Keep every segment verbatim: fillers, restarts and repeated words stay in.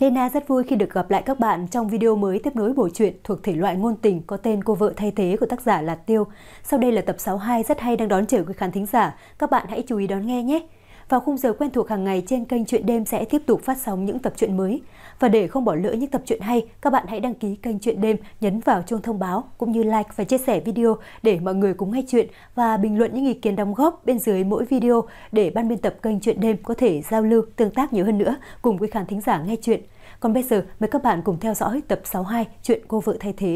Lena rất vui khi được gặp lại các bạn trong video mới tiếp nối bộ truyện thuộc thể loại ngôn tình có tên Cô vợ thay thế của tác giả là Tiêu. Sau đây là tập sáu mươi hai rất hay đang đón chờ quý khán thính giả. Các bạn hãy chú ý đón nghe nhé. Vào khung giờ quen thuộc hàng ngày trên kênh Truyện Đêm sẽ tiếp tục phát sóng những tập truyện mới. Và để không bỏ lỡ những tập truyện hay, các bạn hãy đăng ký kênh Truyện Đêm, nhấn vào chuông thông báo cũng như like và chia sẻ video để mọi người cùng nghe chuyện và bình luận những ý kiến đóng góp bên dưới mỗi video để ban biên tập kênh Truyện Đêm có thể giao lưu, tương tác nhiều hơn nữa cùng quý khán thính giả nghe chuyện. Còn bây giờ mời các bạn cùng theo dõi tập sáu mươi hai chuyện Cô vợ thay thế.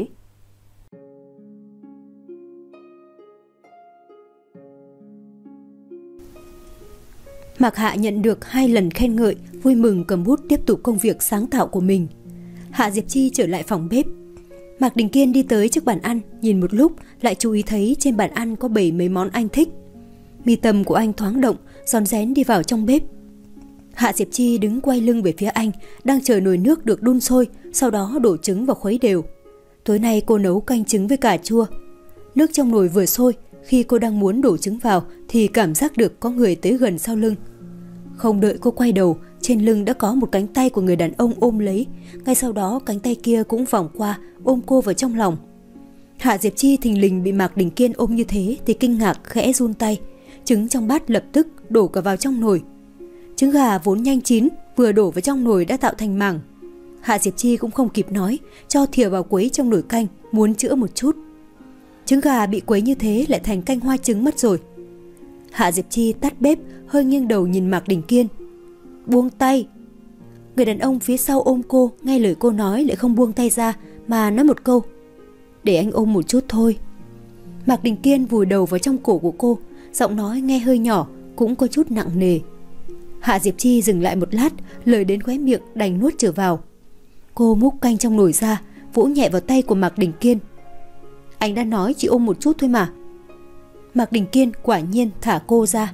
Mạc Hạ nhận được hai lần khen ngợi, vui mừng cầm bút tiếp tục công việc sáng tạo của mình. Hạ Diệp Chi trở lại phòng bếp. Mạc Đình Kiên đi tới trước bàn ăn, nhìn một lúc lại chú ý thấy trên bàn ăn có bày mấy món anh thích. Mi tâm của anh thoáng động, rón rén đi vào trong bếp. Hạ Diệp Chi đứng quay lưng về phía anh, đang chờ nồi nước được đun sôi, sau đó đổ trứng vào khuấy đều. Tối nay cô nấu canh trứng với cà chua. Nước trong nồi vừa sôi, khi cô đang muốn đổ trứng vào thì cảm giác được có người tới gần sau lưng. Không đợi cô quay đầu, trên lưng đã có một cánh tay của người đàn ông ôm lấy. Ngay sau đó cánh tay kia cũng vòng qua, ôm cô vào trong lòng. Hạ Diệp Chi thình lình bị Mạc Đình Kiên ôm như thế thì kinh ngạc khẽ run tay. Trứng trong bát lập tức đổ cả vào trong nồi. Trứng gà vốn nhanh chín, vừa đổ vào trong nồi đã tạo thành mảng. Hạ Diệp Chi cũng không kịp nói, cho thìa vào quấy trong nồi canh, muốn chữa một chút. Trứng gà bị quấy như thế lại thành canh hoa trứng mất rồi. Hạ Diệp Chi tắt bếp, hơi nghiêng đầu nhìn Mạc Đình Kiên. Buông tay. Người đàn ông phía sau ôm cô, nghe lời cô nói lại không buông tay ra, mà nói một câu. Để anh ôm một chút thôi. Mạc Đình Kiên vùi đầu vào trong cổ của cô, giọng nói nghe hơi nhỏ, cũng có chút nặng nề. Hạ Diệp Chi dừng lại một lát, lời đến khóe miệng đành nuốt trở vào. Cô múc canh trong nồi ra, vỗ nhẹ vào tay của Mạc Đình Kiên. Anh đã nói chỉ ôm một chút thôi mà. Mạc Đình Kiên quả nhiên thả cô ra.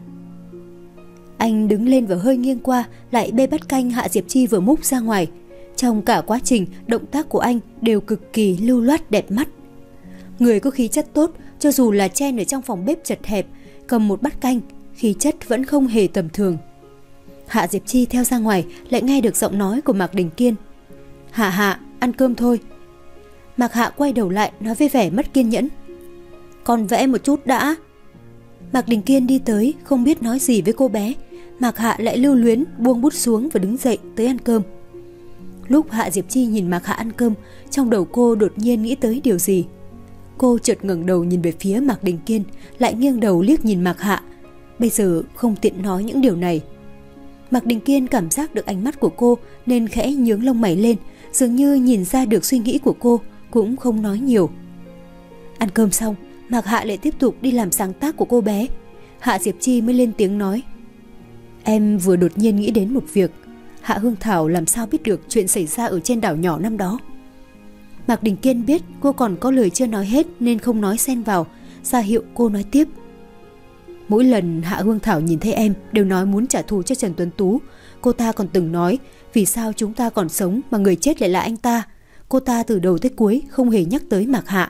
Anh đứng lên và hơi nghiêng qua, lại bê bát canh Hạ Diệp Chi vừa múc ra ngoài. Trong cả quá trình, động tác của anh đều cực kỳ lưu loát đẹp mắt. Người có khí chất tốt, cho dù là chen ở trong phòng bếp chật hẹp, cầm một bát canh, khí chất vẫn không hề tầm thường. Hạ Diệp Chi theo ra ngoài, lại nghe được giọng nói của Mạc Đình Kiên. Hạ Hạ, ăn cơm thôi. Mạc Hạ quay đầu lại, nói với vẻ mất kiên nhẫn. Con vẽ một chút đã. Mạc Đình Kiên đi tới, không biết nói gì với cô bé. Mạc Hạ lại lưu luyến, buông bút xuống và đứng dậy tới ăn cơm. Lúc Hạ Diệp Chi nhìn Mạc Hạ ăn cơm, trong đầu cô đột nhiên nghĩ tới điều gì. Cô chợt ngẩng đầu nhìn về phía Mạc Đình Kiên, lại nghiêng đầu liếc nhìn Mạc Hạ. Bây giờ không tiện nói những điều này. Mạc Đình Kiên cảm giác được ánh mắt của cô nên khẽ nhướng lông mày lên, dường như nhìn ra được suy nghĩ của cô, cũng không nói nhiều. Ăn cơm xong, Mạc Hạ lại tiếp tục đi làm sáng tác của cô bé. Hạ Diệp Chi mới lên tiếng nói. Em vừa đột nhiên nghĩ đến một việc. Hạ Hương Thảo làm sao biết được chuyện xảy ra ở trên đảo nhỏ năm đó. Mạc Đình Kiên biết cô còn có lời chưa nói hết nên không nói xen vào, ra hiệu cô nói tiếp. Mỗi lần Hạ Hương Thảo nhìn thấy em đều nói muốn trả thù cho Trần Tuấn Tú. Cô ta còn từng nói vì sao chúng ta còn sống mà người chết lại là anh ta. Cô ta từ đầu tới cuối không hề nhắc tới Mạc Hạ.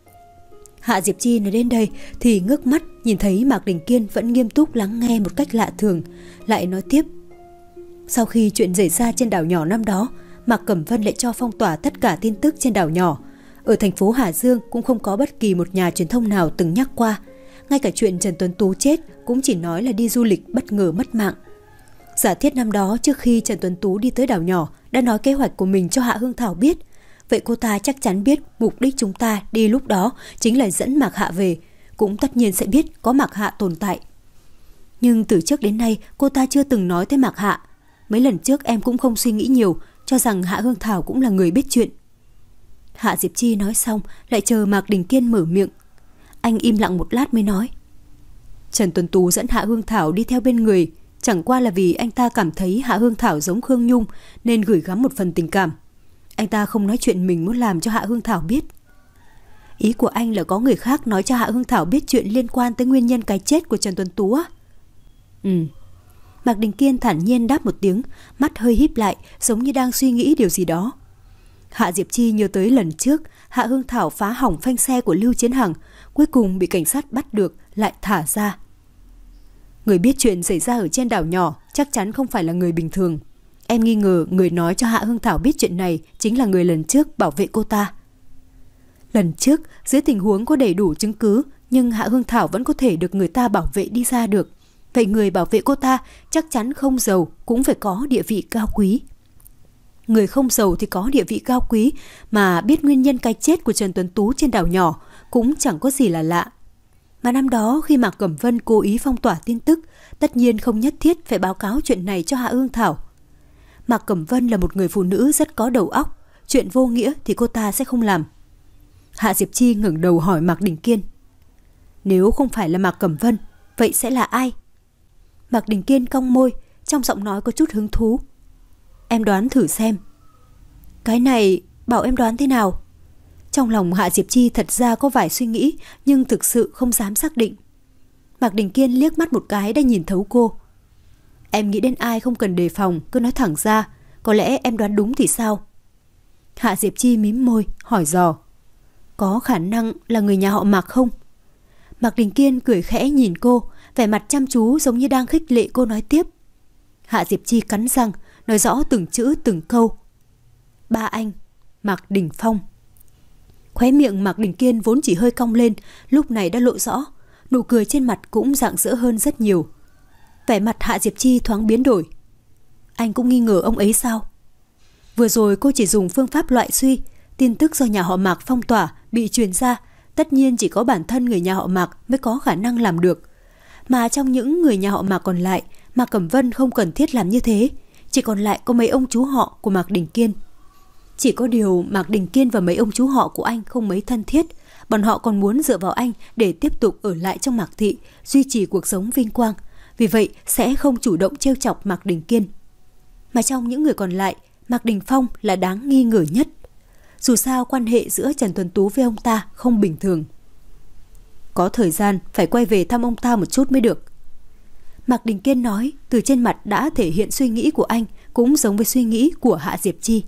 Hạ Diệp Chi nói đến đây thì ngước mắt nhìn thấy Mạc Đình Kiên vẫn nghiêm túc lắng nghe một cách lạ thường, lại nói tiếp. Sau khi chuyện xảy ra trên đảo nhỏ năm đó, Mạc Cẩm Vân lại cho phong tỏa tất cả tin tức trên đảo nhỏ. Ở thành phố Hà Dương cũng không có bất kỳ một nhà truyền thông nào từng nhắc qua. Ngay cả chuyện Trần Tuấn Tú chết cũng chỉ nói là đi du lịch bất ngờ mất mạng. Giả thiết năm đó trước khi Trần Tuấn Tú đi tới đảo nhỏ đã nói kế hoạch của mình cho Hạ Hương Thảo biết. Vậy cô ta chắc chắn biết mục đích chúng ta đi lúc đó chính là dẫn Mạc Hạ về, cũng tất nhiên sẽ biết có Mạc Hạ tồn tại. Nhưng từ trước đến nay cô ta chưa từng nói tới Mạc Hạ. Mấy lần trước em cũng không suy nghĩ nhiều, cho rằng Hạ Hương Thảo cũng là người biết chuyện. Hạ Diệp Chi nói xong lại chờ Mạc Đình Kiên mở miệng. Anh im lặng một lát mới nói. Trần Tuấn Tú dẫn Hạ Hương Thảo đi theo bên người, chẳng qua là vì anh ta cảm thấy Hạ Hương Thảo giống Khương Nhung nên gửi gắm một phần tình cảm. Anh ta không nói chuyện mình muốn làm cho Hạ Hương Thảo biết. Ý của anh là có người khác nói cho Hạ Hương Thảo biết chuyện liên quan tới nguyên nhân cái chết của Trần Tuấn Tú á? Ừ. Mạc Đình Kiên thản nhiên đáp một tiếng, mắt hơi híp lại giống như đang suy nghĩ điều gì đó. Hạ Diệp Chi nhớ tới lần trước Hạ Hương Thảo phá hỏng phanh xe của Lưu Chiến Hằng, cuối cùng bị cảnh sát bắt được lại thả ra. Người biết chuyện xảy ra ở trên đảo nhỏ chắc chắn không phải là người bình thường. Em nghi ngờ người nói cho Hạ Hương Thảo biết chuyện này chính là người lần trước bảo vệ cô ta. Lần trước, dưới tình huống có đầy đủ chứng cứ, nhưng Hạ Hương Thảo vẫn có thể được người ta bảo vệ đi ra được. Vậy người bảo vệ cô ta chắc chắn không giàu, cũng phải có địa vị cao quý. Người không giàu thì có địa vị cao quý, mà biết nguyên nhân cái chết của Trần Tuấn Tú trên đảo nhỏ cũng chẳng có gì là lạ. Mà năm đó khi Mạc Cẩm Vân cố ý phong tỏa tin tức, tất nhiên không nhất thiết phải báo cáo chuyện này cho Hạ Hương Thảo. Mạc Cẩm Vân là một người phụ nữ rất có đầu óc, chuyện vô nghĩa thì cô ta sẽ không làm. Hạ Diệp Chi ngẩng đầu hỏi Mạc Đình Kiên. Nếu không phải là Mạc Cẩm Vân, vậy sẽ là ai? Mạc Đình Kiên cong môi, trong giọng nói có chút hứng thú. Em đoán thử xem. Cái này bảo em đoán thế nào? Trong lòng Hạ Diệp Chi thật ra có vài suy nghĩ, nhưng thực sự không dám xác định. Mạc Đình Kiên liếc mắt một cái đã nhìn thấu cô. Em nghĩ đến ai không cần đề phòng, cứ nói thẳng ra. Có lẽ em đoán đúng thì sao? Hạ Diệp Chi mím môi, hỏi dò. Có khả năng là người nhà họ Mạc không? Mạc Đình Kiên cười khẽ nhìn cô, vẻ mặt chăm chú giống như đang khích lệ cô nói tiếp. Hạ Diệp Chi cắn răng, nói rõ từng chữ từng câu. Ba anh, Mạc Đình Phong. Khóe miệng Mạc Đình Kiên vốn chỉ hơi cong lên, lúc này đã lộ rõ, nụ cười trên mặt cũng rạng rỡ hơn rất nhiều. Vẻ mặt Hạ Diệp Chi thoáng biến đổi. Anh cũng nghi ngờ ông ấy sao? Vừa rồi cô chỉ dùng phương pháp loại suy, tin tức do nhà họ Mạc phong tỏa bị truyền ra, tất nhiên chỉ có bản thân người nhà họ Mạc mới có khả năng làm được. Mà trong những người nhà họ Mạc còn lại, Mạc Cẩm Vân không cần thiết làm như thế, chỉ còn lại có mấy ông chú họ của Mạc Đình Kiên. Chỉ có điều Mạc Đình Kiên và mấy ông chú họ của anh không mấy thân thiết, bọn họ còn muốn dựa vào anh để tiếp tục ở lại trong Mạc Thị, duy trì cuộc sống vinh quang, vì vậy sẽ không chủ động trêu chọc Mạc Đình Kiên. Mà trong những người còn lại, Mạc Đình Phong là đáng nghi ngờ nhất. Dù sao quan hệ giữa Trần Tuấn Tú với ông ta không bình thường. Có thời gian phải quay về thăm ông ta một chút mới được. Mạc Đình Kiên nói, từ trên mặt đã thể hiện suy nghĩ của anh cũng giống với suy nghĩ của Hạ Diệp Chi.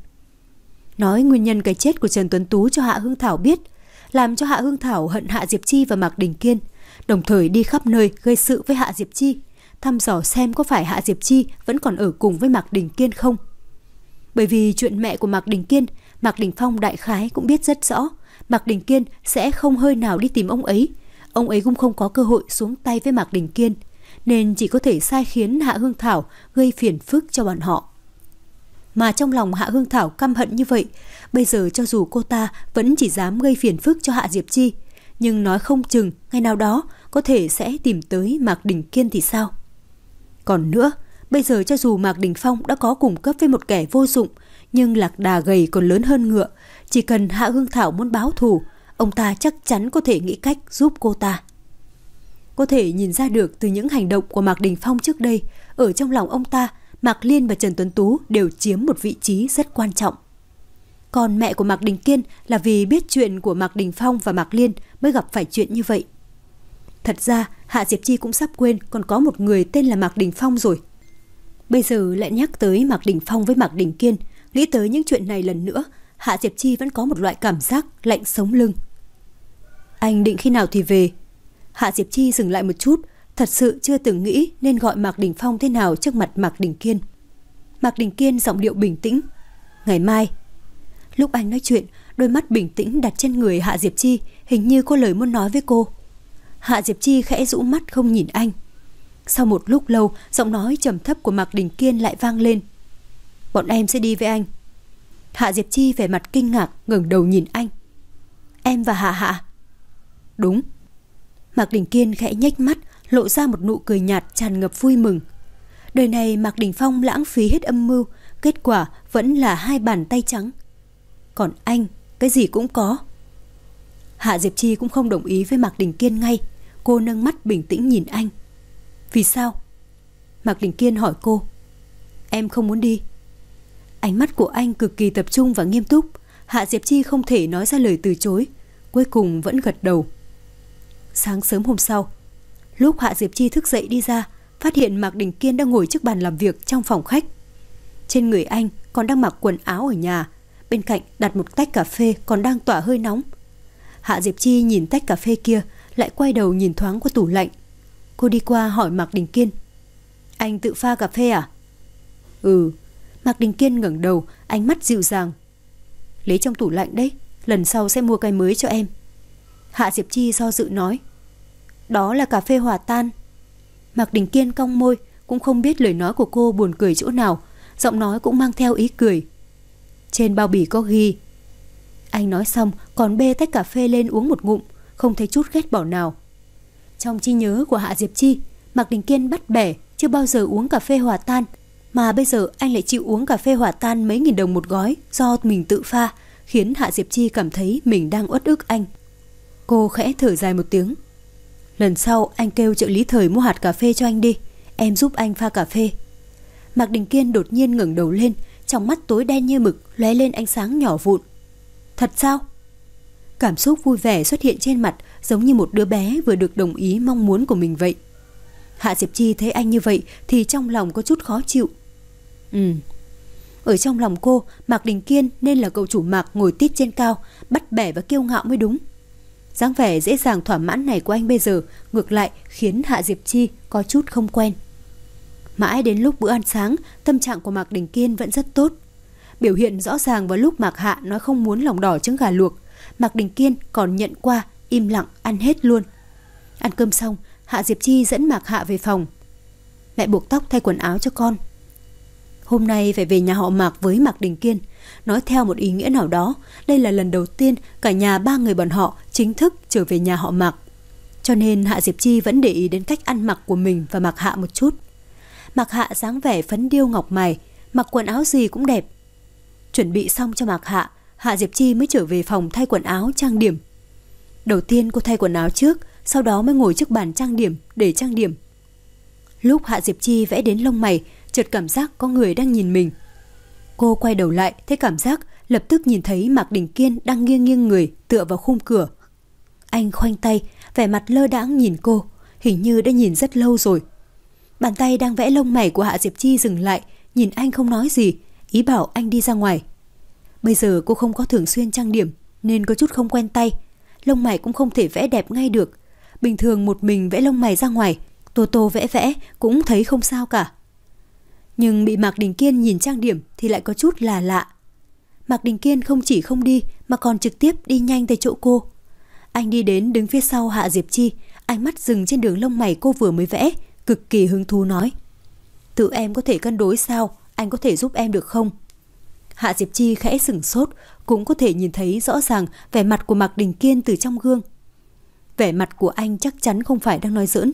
Nói nguyên nhân cái chết của Trần Tuấn Tú cho Hạ Hương Thảo biết, làm cho Hạ Hương Thảo hận Hạ Diệp Chi và Mạc Đình Kiên, đồng thời đi khắp nơi gây sự với Hạ Diệp Chi, thăm dò xem có phải Hạ Diệp Chi vẫn còn ở cùng với Mạc Đình Kiên không. Bởi vì chuyện mẹ của Mạc Đình Kiên, Mạc Đình Phong đại khái cũng biết rất rõ, Mạc Đình Kiên sẽ không hơi nào đi tìm ông ấy, ông ấy cũng không có cơ hội xuống tay với Mạc Đình Kiên, nên chỉ có thể sai khiến Hạ Hương Thảo gây phiền phức cho bọn họ. Mà trong lòng Hạ Hương Thảo căm hận như vậy, bây giờ cho dù cô ta vẫn chỉ dám gây phiền phức cho Hạ Diệp Chi, nhưng nói không chừng ngày nào đó có thể sẽ tìm tới Mạc Đình Kiên thì sao? Còn nữa, bây giờ cho dù Mạc Đình Phong đã có cùng cấp với một kẻ vô dụng, nhưng lạc đà gầy còn lớn hơn ngựa, chỉ cần Hạ Hương Thảo muốn báo thù, ông ta chắc chắn có thể nghĩ cách giúp cô ta. Có thể nhìn ra được từ những hành động của Mạc Đình Phong trước đây, ở trong lòng ông ta, Mạc Liên và Trần Tuấn Tú đều chiếm một vị trí rất quan trọng. Còn mẹ của Mạc Đình Kiên là vì biết chuyện của Mạc Đình Phong và Mạc Liên mới gặp phải chuyện như vậy. Thật ra Hạ Diệp Chi cũng sắp quên còn có một người tên là Mạc Đình Phong rồi. Bây giờ lại nhắc tới Mạc Đình Phong với Mạc Đình Kiên, nghĩ tới những chuyện này lần nữa, Hạ Diệp Chi vẫn có một loại cảm giác lạnh sống lưng. Anh định khi nào thì về? Hạ Diệp Chi dừng lại một chút, thật sự chưa từng nghĩ nên gọi Mạc Đình Phong thế nào trước mặt Mạc Đình Kiên. Mạc Đình Kiên giọng điệu bình tĩnh. Ngày mai. Lúc anh nói chuyện, đôi mắt bình tĩnh đặt trên người Hạ Diệp Chi, hình như có lời muốn nói với cô. Hạ Diệp Chi khẽ rũ mắt không nhìn anh. Sau một lúc lâu, giọng nói trầm thấp của Mạc Đình Kiên lại vang lên. Bọn em sẽ đi với anh. Hạ Diệp Chi vẻ mặt kinh ngạc ngẩng đầu nhìn anh. Em và Hạ Hạ? Đúng. Mạc Đình Kiên khẽ nhếch mắt, lộ ra một nụ cười nhạt tràn ngập vui mừng. Đời này Mạc Đình Phong lãng phí hết âm mưu, kết quả vẫn là hai bàn tay trắng. Còn anh, cái gì cũng có. Hạ Diệp Chi cũng không đồng ý với Mạc Đình Kiên ngay. Cô nâng mắt bình tĩnh nhìn anh. Vì sao? Mạc Đình Kiên hỏi cô. Em không muốn đi. Ánh mắt của anh cực kỳ tập trung và nghiêm túc. Hạ Diệp Chi không thể nói ra lời từ chối, cuối cùng vẫn gật đầu. Sáng sớm hôm sau, lúc Hạ Diệp Chi thức dậy đi ra, phát hiện Mạc Đình Kiên đang ngồi trước bàn làm việc trong phòng khách. Trên người anh còn đang mặc quần áo ở nhà, bên cạnh đặt một tách cà phê còn đang tỏa hơi nóng. Hạ Diệp Chi nhìn tách cà phê kia, lại quay đầu nhìn thoáng qua tủ lạnh. Cô đi qua hỏi Mạc Đình Kiên. Anh tự pha cà phê à? Ừ. Mạc Đình Kiên ngẩng đầu, ánh mắt dịu dàng. Lấy trong tủ lạnh đấy, lần sau sẽ mua cái mới cho em. Hạ Diệp Chi do dự nói. Đó là cà phê hòa tan. Mạc Đình Kiên cong môi, cũng không biết lời nói của cô buồn cười chỗ nào, giọng nói cũng mang theo ý cười. Trên bao bì có ghi. Anh nói xong còn bê tách cà phê lên uống một ngụm, không thấy chút ghét bỏ nào. Trong trí nhớ của Hạ Diệp Chi, Mạc Đình Kiên bắt bẻ, chưa bao giờ uống cà phê hòa tan, mà bây giờ anh lại chịu uống cà phê hòa tan mấy nghìn đồng một gói do mình tự pha, khiến Hạ Diệp Chi cảm thấy mình đang uất ức anh. Cô khẽ thở dài một tiếng. Lần sau anh kêu trợ lý Thời mua hạt cà phê cho anh đi, em giúp anh pha cà phê. Mạc Đình Kiên đột nhiên ngẩng đầu lên, trong mắt tối đen như mực lóe lên ánh sáng nhỏ vụn. Thật sao? Cảm xúc vui vẻ xuất hiện trên mặt, giống như một đứa bé vừa được đồng ý mong muốn của mình vậy. Hạ Diệp Chi thấy anh như vậy thì trong lòng có chút khó chịu. Ừ. Ở trong lòng cô, Mạc Đình Kiên nên là cậu chủ Mạc ngồi tít trên cao, bắt bẻ và kiêu ngạo mới đúng. Dáng vẻ dễ dàng thỏa mãn này của anh bây giờ ngược lại khiến Hạ Diệp Chi có chút không quen. Mãi đến lúc bữa ăn sáng, tâm trạng của Mạc Đình Kiên vẫn rất tốt. Biểu hiện rõ ràng vào lúc Mạc Hạ nói không muốn lòng đỏ trứng gà luộc, Mạc Đình Kiên còn nhận qua, im lặng ăn hết luôn. Ăn cơm xong, Hạ Diệp Chi dẫn Mạc Hạ về phòng. Mẹ buộc tóc thay quần áo cho con. Hôm nay phải về nhà họ Mạc với Mạc Đình Kiên. Nói theo một ý nghĩa nào đó, đây là lần đầu tiên cả nhà ba người bọn họ chính thức trở về nhà họ Mạc. Cho nên Hạ Diệp Chi vẫn để ý đến cách ăn mặc của mình và Mạc Hạ một chút. Mạc Hạ dáng vẻ phấn điêu ngọc mài, mặc quần áo gì cũng đẹp. Chuẩn bị xong cho Mạc Hạ, Hạ Diệp Chi mới trở về phòng thay quần áo trang điểm. Đầu tiên cô thay quần áo trước, sau đó mới ngồi trước bàn trang điểm để trang điểm. Lúc Hạ Diệp Chi vẽ đến lông mày, chợt cảm giác có người đang nhìn mình. Cô quay đầu lại, thấy cảm giác lập tức nhìn thấy Mạc Đình Kiên đang nghiêng nghiêng người tựa vào khung cửa. Anh khoanh tay, vẻ mặt lơ đãng nhìn cô, hình như đã nhìn rất lâu rồi. Bàn tay đang vẽ lông mày của Hạ Diệp Chi dừng lại, nhìn anh không nói gì, ý bảo anh đi ra ngoài. Bây giờ cô không có thường xuyên trang điểm nên có chút không quen tay, lông mày cũng không thể vẽ đẹp ngay được. Bình thường một mình vẽ lông mày ra ngoài, tô tô vẽ vẽ cũng thấy không sao cả. Nhưng bị Mạc Đình Kiên nhìn trang điểm thì lại có chút là lạ. Mạc Đình Kiên không chỉ không đi mà còn trực tiếp đi nhanh tới chỗ cô. Anh đi đến đứng phía sau Hạ Diệp Chi, ánh mắt dừng trên đường lông mày cô vừa mới vẽ, cực kỳ hứng thú nói. Tự em có thể cân đối sao, anh có thể giúp em được không? Hạ Diệp Chi khẽ sửng sốt, cũng có thể nhìn thấy rõ ràng vẻ mặt của Mạc Đình Kiên từ trong gương. Vẻ mặt của anh chắc chắn không phải đang nói giỡn.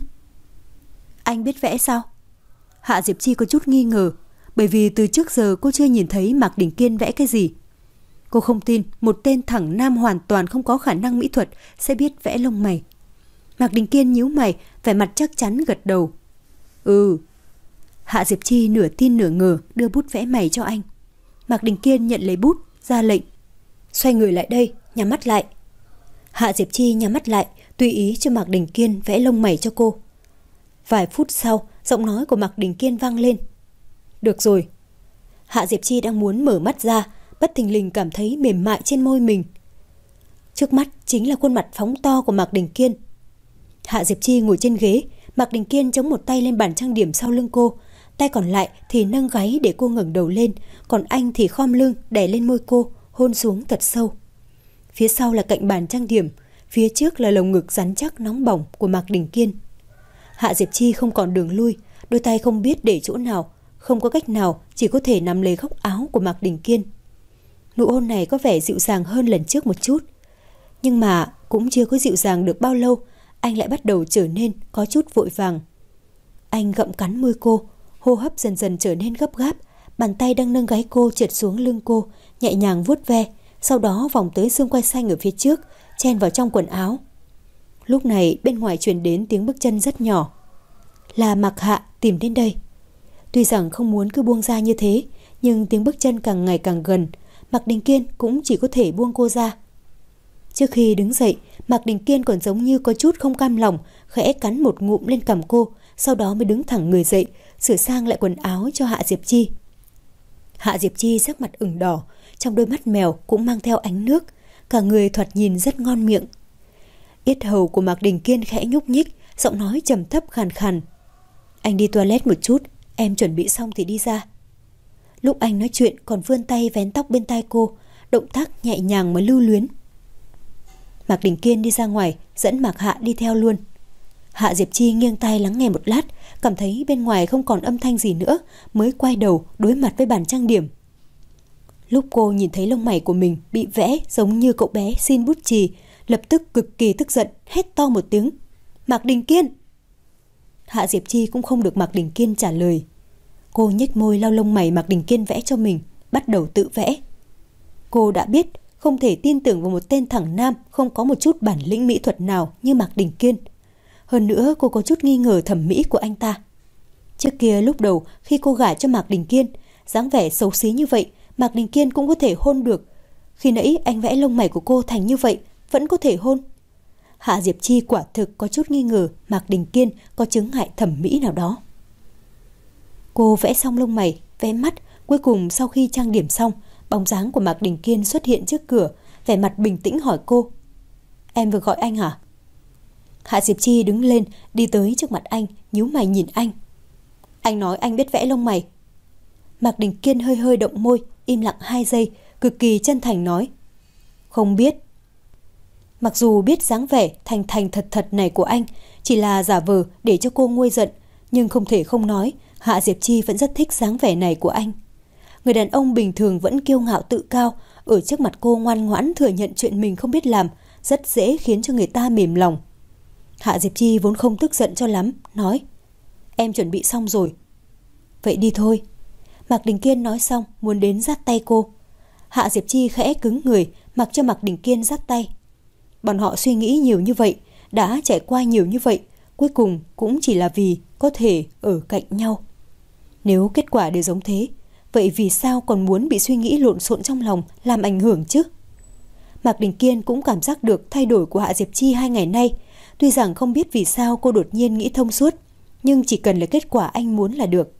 Anh biết vẽ sao? Hạ Diệp Chi có chút nghi ngờ, bởi vì từ trước giờ cô chưa nhìn thấy Mạc Đình Kiên vẽ cái gì. Cô không tin một tên thẳng nam hoàn toàn không có khả năng mỹ thuật sẽ biết vẽ lông mày. Mạc Đình Kiên nhíu mày, vẻ mặt chắc chắn gật đầu. Ừ. Hạ Diệp Chi nửa tin nửa ngờ đưa bút vẽ mày cho anh. Mạc Đình Kiên nhận lấy bút, ra lệnh. Xoay người lại đây, nhắm mắt lại. Hạ Diệp Chi nhắm mắt lại, tùy ý cho Mạc Đình Kiên vẽ lông mày cho cô. Vài phút sau, giọng nói của Mạc Đình Kiên vang lên. Được rồi. Hạ Diệp Chi đang muốn mở mắt ra, bất thình lình cảm thấy mềm mại trên môi mình. Trước mắt chính là khuôn mặt phóng to của Mạc Đình Kiên. Hạ Diệp Chi ngồi trên ghế, Mạc Đình Kiên chống một tay lên bàn trang điểm sau lưng cô, tay còn lại thì nâng gáy để cô ngẩng đầu lên, còn anh thì khom lưng đè lên môi cô, hôn xuống thật sâu. Phía sau là cạnh bàn trang điểm, phía trước là lồng ngực rắn chắc nóng bỏng của Mạc Đình Kiên. Hạ Diệp Chi không còn đường lui, đôi tay không biết để chỗ nào, không có cách nào, chỉ có thể nắm lấy góc áo của Mạc Đình Kiên. Nụ hôn này có vẻ dịu dàng hơn lần trước một chút, nhưng mà cũng chưa có dịu dàng được bao lâu, anh lại bắt đầu trở nên có chút vội vàng. Anh gặm cắn môi cô, hô hấp dần dần trở nên gấp gáp, bàn tay đang nâng gáy cô trượt xuống lưng cô, nhẹ nhàng vuốt ve, sau đó vòng tới xương quai xanh ở phía trước, chen vào trong quần áo. Lúc này bên ngoài truyền đến tiếng bước chân rất nhỏ. Là Mạc Hạ tìm đến đây. Tuy rằng không muốn cứ buông ra như thế, nhưng tiếng bước chân càng ngày càng gần, Mạc Đình Kiên cũng chỉ có thể buông cô ra. Trước khi đứng dậy, Mạc Đình Kiên còn giống như có chút không cam lòng, khẽ cắn một ngụm lên cằm cô, sau đó mới đứng thẳng người dậy, sửa sang lại quần áo cho Hạ Diệp Chi. Hạ Diệp Chi sắc mặt ửng đỏ, trong đôi mắt mèo cũng mang theo ánh nước, cả người thoạt nhìn rất ngon miệng. Yết hầu của Mạc Đình Kiên khẽ nhúc nhích, giọng nói trầm thấp khàn khàn. Anh đi toilet một chút, em chuẩn bị xong thì đi ra. Lúc anh nói chuyện còn vươn tay vén tóc bên tai cô, động tác nhẹ nhàng mà lưu luyến. Mạc Đình Kiên đi ra ngoài, dẫn Mạc Hạ đi theo luôn. Hạ Diệp Chi nghiêng tai lắng nghe một lát, cảm thấy bên ngoài không còn âm thanh gì nữa, mới quay đầu đối mặt với bàn trang điểm. Lúc cô nhìn thấy lông mày của mình bị vẽ giống như cậu bé xin bút chì, lập tức cực kỳ tức giận, hét to một tiếng: Mạc Đình Kiên! Hạ Diệp Chi cũng không được Mạc Đình Kiên trả lời. Cô nhếch môi lau lông mày Mạc Đình Kiên vẽ cho mình, bắt đầu tự vẽ. Cô đã biết không thể tin tưởng vào một tên thẳng nam không có một chút bản lĩnh mỹ thuật nào như Mạc Đình Kiên. Hơn nữa cô có chút nghi ngờ thẩm mỹ của anh ta. Trước kia lúc đầu khi cô gả cho Mạc Đình Kiên, dáng vẻ xấu xí như vậy Mạc Đình Kiên cũng có thể hôn được. Khi nãy anh vẽ lông mày của cô thành như vậy vẫn có thể hôn. Hạ Diệp Chi quả thực có chút nghi ngờ Mạc Đình Kiên có chứng ngại thẩm mỹ nào đó. Cô vẽ xong lông mày, vẽ mắt, cuối cùng sau khi trang điểm xong, bóng dáng của Mạc Đình Kiên xuất hiện trước cửa, vẻ mặt bình tĩnh hỏi cô: Em vừa gọi anh hả? Hạ Diệp Chi đứng lên, đi tới trước mặt anh, nhíu mày nhìn anh. Anh nói anh biết vẽ lông mày. Mạc Đình Kiên hơi hơi động môi, im lặng hai giây, cực kỳ chân thành nói: Không biết. Mặc dù biết dáng vẻ thành thành thật thật này của anh chỉ là giả vờ để cho cô nguôi giận, nhưng không thể không nói, Hạ Diệp Chi vẫn rất thích dáng vẻ này của anh. Người đàn ông bình thường vẫn kiêu ngạo tự cao, ở trước mặt cô ngoan ngoãn thừa nhận chuyện mình không biết làm, rất dễ khiến cho người ta mềm lòng. Hạ Diệp Chi vốn không tức giận cho lắm, nói: Em chuẩn bị xong rồi. Vậy đi thôi. Mạc Đình Kiên nói xong muốn đến dắt tay cô. Hạ Diệp Chi khẽ cứng người, mặc cho Mạc Đình Kiên dắt tay. Bọn họ suy nghĩ nhiều như vậy, đã trải qua nhiều như vậy, cuối cùng cũng chỉ là vì có thể ở cạnh nhau. Nếu kết quả đều giống thế, vậy vì sao còn muốn bị suy nghĩ lộn xộn trong lòng làm ảnh hưởng chứ? Mạc Đình Kiên cũng cảm giác được thay đổi của Hạ Diệp Chi hai ngày nay. Tuy rằng không biết vì sao cô đột nhiên nghĩ thông suốt, nhưng chỉ cần là kết quả anh muốn là được.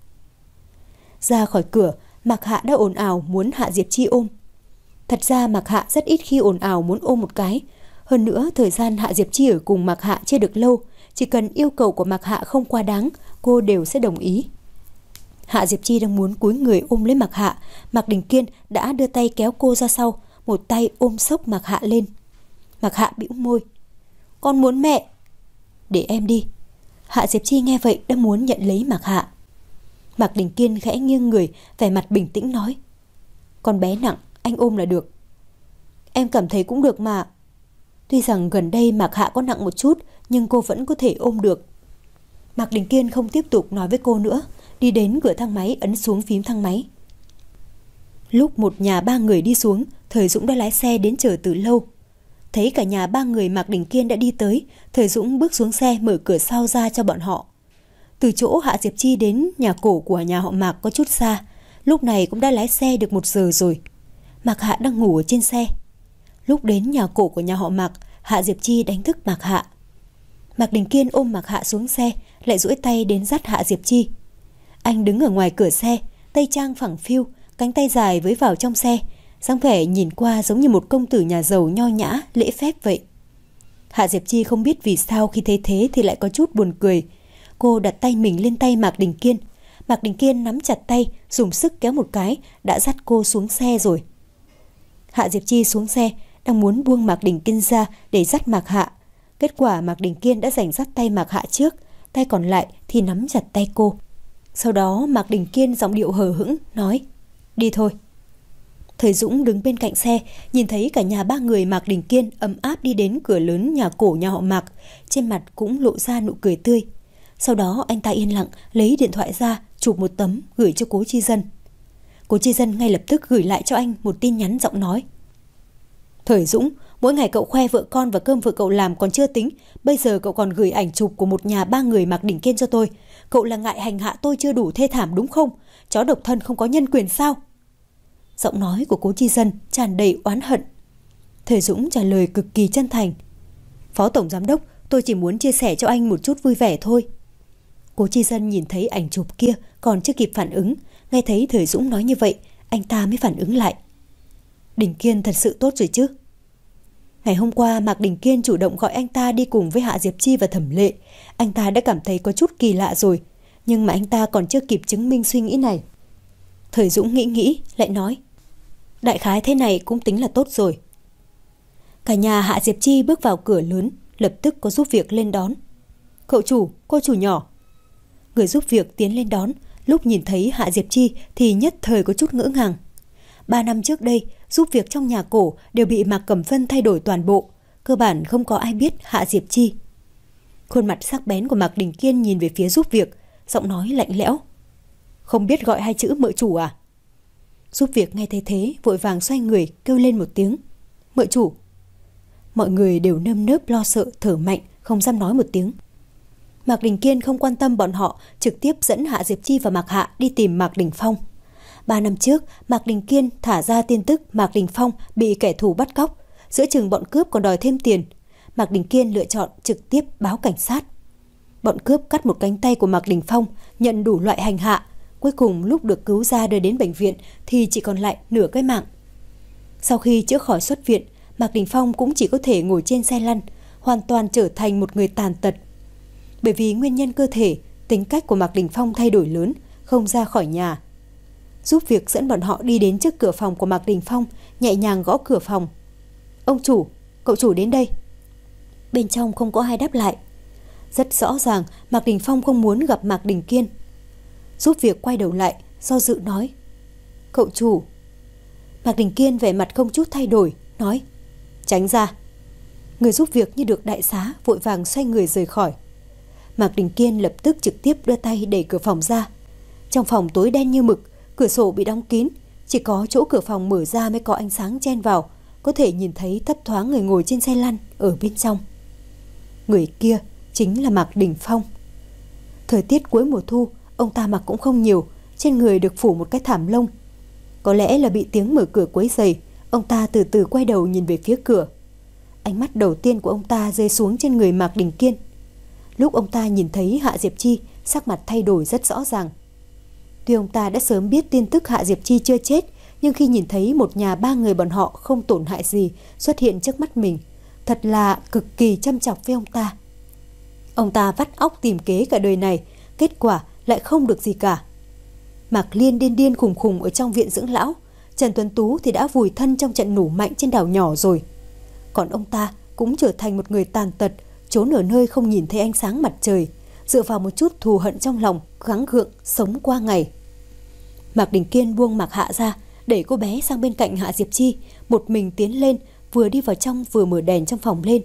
Ra khỏi cửa, Mạc Hạ đã ồn ào muốn Hạ Diệp Chi ôm. Thật ra Mạc Hạ rất ít khi ồn ào muốn ôm một cái. Hơn nữa thời gian Hạ Diệp Chi ở cùng Mạc Hạ chưa được lâu, chỉ cần yêu cầu của Mạc Hạ không quá đáng, cô đều sẽ đồng ý. Hạ Diệp Chi đang muốn cúi người ôm lấy Mạc Hạ, Mạc Đình Kiên đã đưa tay kéo cô ra sau, một tay ôm xốc Mạc Hạ lên. Mạc Hạ bĩu môi: Con muốn mẹ. Để em đi. Hạ Diệp Chi nghe vậy đã muốn nhận lấy Mạc Hạ. Mạc Đình Kiên khẽ nghiêng người, vẻ mặt bình tĩnh nói: Con bé nặng, anh ôm là được. Em cảm thấy cũng được mà. Tuy rằng gần đây Mạc Hạ có nặng một chút, nhưng cô vẫn có thể ôm được. Mạc Đình Kiên không tiếp tục nói với cô nữa, đi đến cửa thang máy ấn xuống phím thang máy. Lúc một nhà ba người đi xuống, Thời Dũng đã lái xe đến chờ từ lâu. Thấy cả nhà ba người Mạc Đình Kiên đã đi tới, Thời Dũng bước xuống xe mở cửa sau ra cho bọn họ. Từ chỗ Hạ Diệp Chi đến nhà cổ của nhà họ Mạc có chút xa, lúc này cũng đã lái xe được một giờ rồi. Mạc Hạ đang ngủ ở trên xe. Lúc đến nhà cổ của nhà họ Mạc, Hạ Diệp Chi đánh thức Mạc Hạ. Mạc Đình Kiên ôm Mạc Hạ xuống xe, lại duỗi tay đến dắt Hạ Diệp Chi. Anh đứng ở ngoài cửa xe, tây trang phẳng phiu, cánh tay dài với vào trong xe, dáng vẻ nhìn qua giống như một công tử nhà giàu nho nhã, lễ phép vậy. Hạ Diệp Chi không biết vì sao khi thấy thế thì lại có chút buồn cười. Cô đặt tay mình lên tay Mạc Đình Kiên. Mạc Đình Kiên nắm chặt tay, dùng sức kéo một cái, đã dắt cô xuống xe rồi. Hạ Diệp Chi xuống xe, đang muốn buông Mạc Đình Kiên ra để dắt Mạc Hạ. Kết quả Mạc Đình Kiên đã giành dắt tay Mạc Hạ trước, tay còn lại thì nắm chặt tay cô. Sau đó Mạc Đình Kiên giọng điệu hờ hững nói: Đi thôi. Thời Dũng đứng bên cạnh xe, nhìn thấy cả nhà ba người Mạc Đình Kiên ấm áp đi đến cửa lớn nhà cổ nhà họ Mạc, trên mặt cũng lộ ra nụ cười tươi. Sau đó anh ta yên lặng lấy điện thoại ra, chụp một tấm gửi cho Cố Chi Dân. Cố Chi Dân ngay lập tức gửi lại cho anh một tin nhắn giọng nói: Thời Dũng, mỗi ngày cậu khoe vợ con và cơm vợ cậu làm còn chưa tính, bây giờ cậu còn gửi ảnh chụp của một nhà ba người Mạc Đình Kiên cho tôi. Cậu là ngại hành hạ tôi chưa đủ thê thảm đúng không? Chó độc thân không có nhân quyền sao? Giọng nói của Cố Chi Dân tràn đầy oán hận. Thời Dũng trả lời cực kỳ chân thành: Phó Tổng Giám Đốc, tôi chỉ muốn chia sẻ cho anh một chút vui vẻ thôi. Cố Chi Dân nhìn thấy ảnh chụp kia còn chưa kịp phản ứng, nghe thấy Thời Dũng nói như vậy, anh ta mới phản ứng lại. Đình Kiên thật sự tốt rồi chứ? Ngày hôm qua Mạc Đình Kiên chủ động gọi anh ta đi cùng với Hạ Diệp Chi và Thẩm Lệ. Anh ta đã cảm thấy có chút kỳ lạ rồi, nhưng mà anh ta còn chưa kịp chứng minh suy nghĩ này. Thời Dũng nghĩ nghĩ lại nói, đại khái thế này cũng tính là tốt rồi. Cả nhà Hạ Diệp Chi bước vào cửa lớn, lập tức có giúp việc lên đón. Cậu chủ, cô chủ nhỏ. Người giúp việc tiến lên đón, lúc nhìn thấy Hạ Diệp Chi thì nhất thời có chút ngỡ ngàng. Ba năm trước đây, giúp việc trong nhà cổ đều bị Mạc Cẩm Vân thay đổi toàn bộ, cơ bản không có ai biết Hạ Diệp Chi. Khuôn mặt sắc bén của Mạc Đình Kiên nhìn về phía giúp việc, giọng nói lạnh lẽo. Không biết gọi hai chữ mợ chủ à? Giúp việc nghe thấy thế vội vàng xoay người kêu lên một tiếng, mợ chủ. Mọi người đều nơm nớp lo sợ thở mạnh, không dám nói một tiếng. Mạc Đình Kiên không quan tâm bọn họ, trực tiếp dẫn Hạ Diệp Chi và Mạc Hạ đi tìm Mạc Đình Phong. Ba năm trước, Mạc Đình Kiên thả ra tin tức Mạc Đình Phong bị kẻ thù bắt cóc, giữa chừng bọn cướp còn đòi thêm tiền. Mạc Đình Kiên lựa chọn trực tiếp báo cảnh sát. Bọn cướp cắt một cánh tay của Mạc Đình Phong, nhận đủ loại hành hạ. Cuối cùng lúc được cứu ra đưa đến bệnh viện thì chỉ còn lại nửa cái mạng. Sau khi chữa khỏi xuất viện, Mạc Đình Phong cũng chỉ có thể ngồi trên xe lăn, hoàn toàn trở thành một người tàn tật. Bởi vì nguyên nhân cơ thể, tính cách của Mạc Đình Phong thay đổi lớn, không ra khỏi nhà. Giúp việc dẫn bọn họ đi đến trước cửa phòng của Mạc Đình Phong, nhẹ nhàng gõ cửa phòng. Ông chủ, cậu chủ đến đây. Bên trong không có ai đáp lại. Rất rõ ràng Mạc Đình Phong không muốn gặp Mạc Đình Kiên. Giúp việc quay đầu lại, do dự nói, cậu chủ. Mạc Đình Kiên vẻ mặt không chút thay đổi, nói, tránh ra. Người giúp việc như được đại xá, vội vàng xoay người rời khỏi. Mạc Đình Kiên lập tức trực tiếp đưa tay đẩy cửa phòng ra. Trong phòng tối đen như mực, cửa sổ bị đóng kín, chỉ có chỗ cửa phòng mở ra mới có ánh sáng chen vào, có thể nhìn thấy thấp thoáng người ngồi trên xe lăn ở bên trong. Người kia chính là Mạc Đình Phong. Thời tiết cuối mùa thu, ông ta mặc cũng không nhiều, trên người được phủ một cái thảm lông. Có lẽ là bị tiếng mở cửa quấy rầy, ông ta từ từ quay đầu nhìn về phía cửa. Ánh mắt đầu tiên của ông ta rơi xuống trên người Mạc Đình Kiên. Lúc ông ta nhìn thấy Hạ Diệp Chi, sắc mặt thay đổi rất rõ ràng. Tuy ông ta đã sớm biết tin tức Hạ Diệp Chi chưa chết, nhưng khi nhìn thấy một nhà ba người bọn họ không tổn hại gì xuất hiện trước mắt mình, thật là cực kỳ châm chọc với ông ta. Ông ta vắt óc tìm kế cả đời này, kết quả lại không được gì cả. Mạc Liên điên điên khùng khùng ở trong viện dưỡng lão, Trần Tuấn Tú thì đã vùi thân trong trận nổ mạnh trên đảo nhỏ rồi. Còn ông ta cũng trở thành một người tàn tật, trốn ở nơi không nhìn thấy ánh sáng mặt trời, dựa vào một chút thù hận trong lòng, gắng gượng sống qua ngày. Mạc Đình Kiên buông Mạc Hạ ra, đẩy cô bé sang bên cạnh Hạ Diệp Chi, một mình tiến lên, vừa đi vào trong vừa mở đèn trong phòng lên.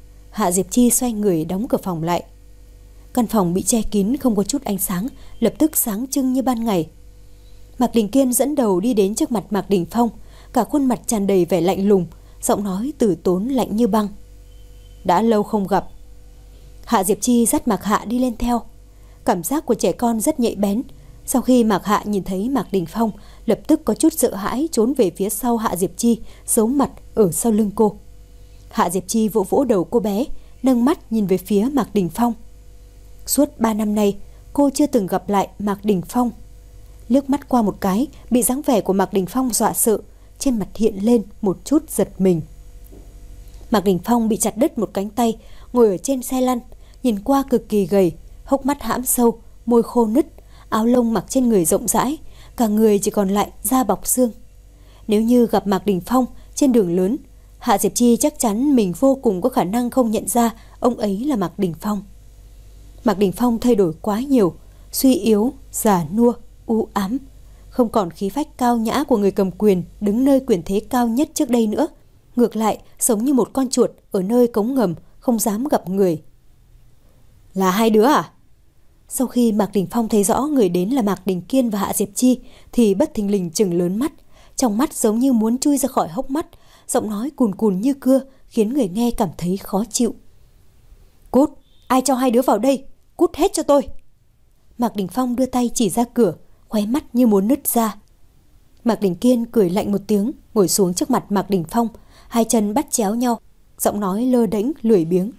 Hạ Diệp Chi xoay người đóng cửa phòng lại. Căn phòng bị che kín không có chút ánh sáng, lập tức sáng trưng như ban ngày. Mạc Đình Kiên dẫn đầu đi đến trước mặt Mạc Đình Phong, cả khuôn mặt tràn đầy vẻ lạnh lùng, giọng nói từ tốn lạnh như băng. Đã lâu không gặp. Hạ Diệp Chi dắt Mạc Hạ đi lên theo. Cảm giác của trẻ con rất nhạy bén. Sau khi Mạc Hạ nhìn thấy Mạc Đình Phong, lập tức có chút sợ hãi trốn về phía sau Hạ Diệp Chi, giấu mặt ở sau lưng cô. Hạ Diệp Chi vỗ vỗ đầu cô bé, nâng mắt nhìn về phía Mạc Đình Phong. Suốt ba năm nay, cô chưa từng gặp lại Mạc Đình Phong. Liếc mắt qua một cái, bị dáng vẻ của Mạc Đình Phong dọa sợ, trên mặt hiện lên một chút giật mình. Mạc Đình Phong bị chặt đứt một cánh tay, ngồi ở trên xe lăn, nhìn qua cực kỳ gầy, hốc mắt hãm sâu, môi khô nứt, áo lông mặc trên người rộng rãi, cả người chỉ còn lại da bọc xương. Nếu như gặp Mạc Đình Phong trên đường lớn, Hạ Diệp Chi chắc chắn mình vô cùng có khả năng không nhận ra ông ấy là Mạc Đình Phong. Mạc Đình Phong thay đổi quá nhiều, suy yếu, già nua, u ám, không còn khí phách cao nhã của người cầm quyền đứng nơi quyền thế cao nhất trước đây nữa. Ngược lại, sống như một con chuột ở nơi cống ngầm, không dám gặp người. Là hai đứa à? Sau khi Mạc Đình Phong thấy rõ người đến là Mạc Đình Kiên và Hạ Diệp Chi thì bất thình lình trừng lớn mắt, trong mắt giống như muốn chui ra khỏi hốc mắt, giọng nói cùn cùn như cưa khiến người nghe cảm thấy khó chịu. Cút, ai cho hai đứa vào đây? Cút hết cho tôi. Mạc Đình Phong đưa tay chỉ ra cửa, khóe mắt như muốn nứt ra. Mạc Đình Kiên cười lạnh một tiếng, ngồi xuống trước mặt Mạc Đình Phong, hai chân bắt chéo nhau, giọng nói lơ đễnh lười biếng.